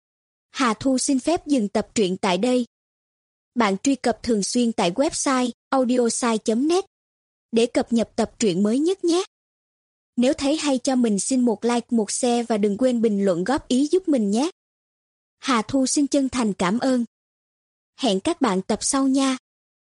Hà Thu xin phép dừng tập truyện tại đây. Bạn truy cập thường xuyên tại website audiosai chấm net để cập nhật tập truyện mới nhất nhé. Nếu thấy hay cho mình xin một like, một share và đừng quên bình luận góp ý giúp mình nhé. Hà Thu xin chân thành cảm ơn. Hẹn các bạn tập sau nha.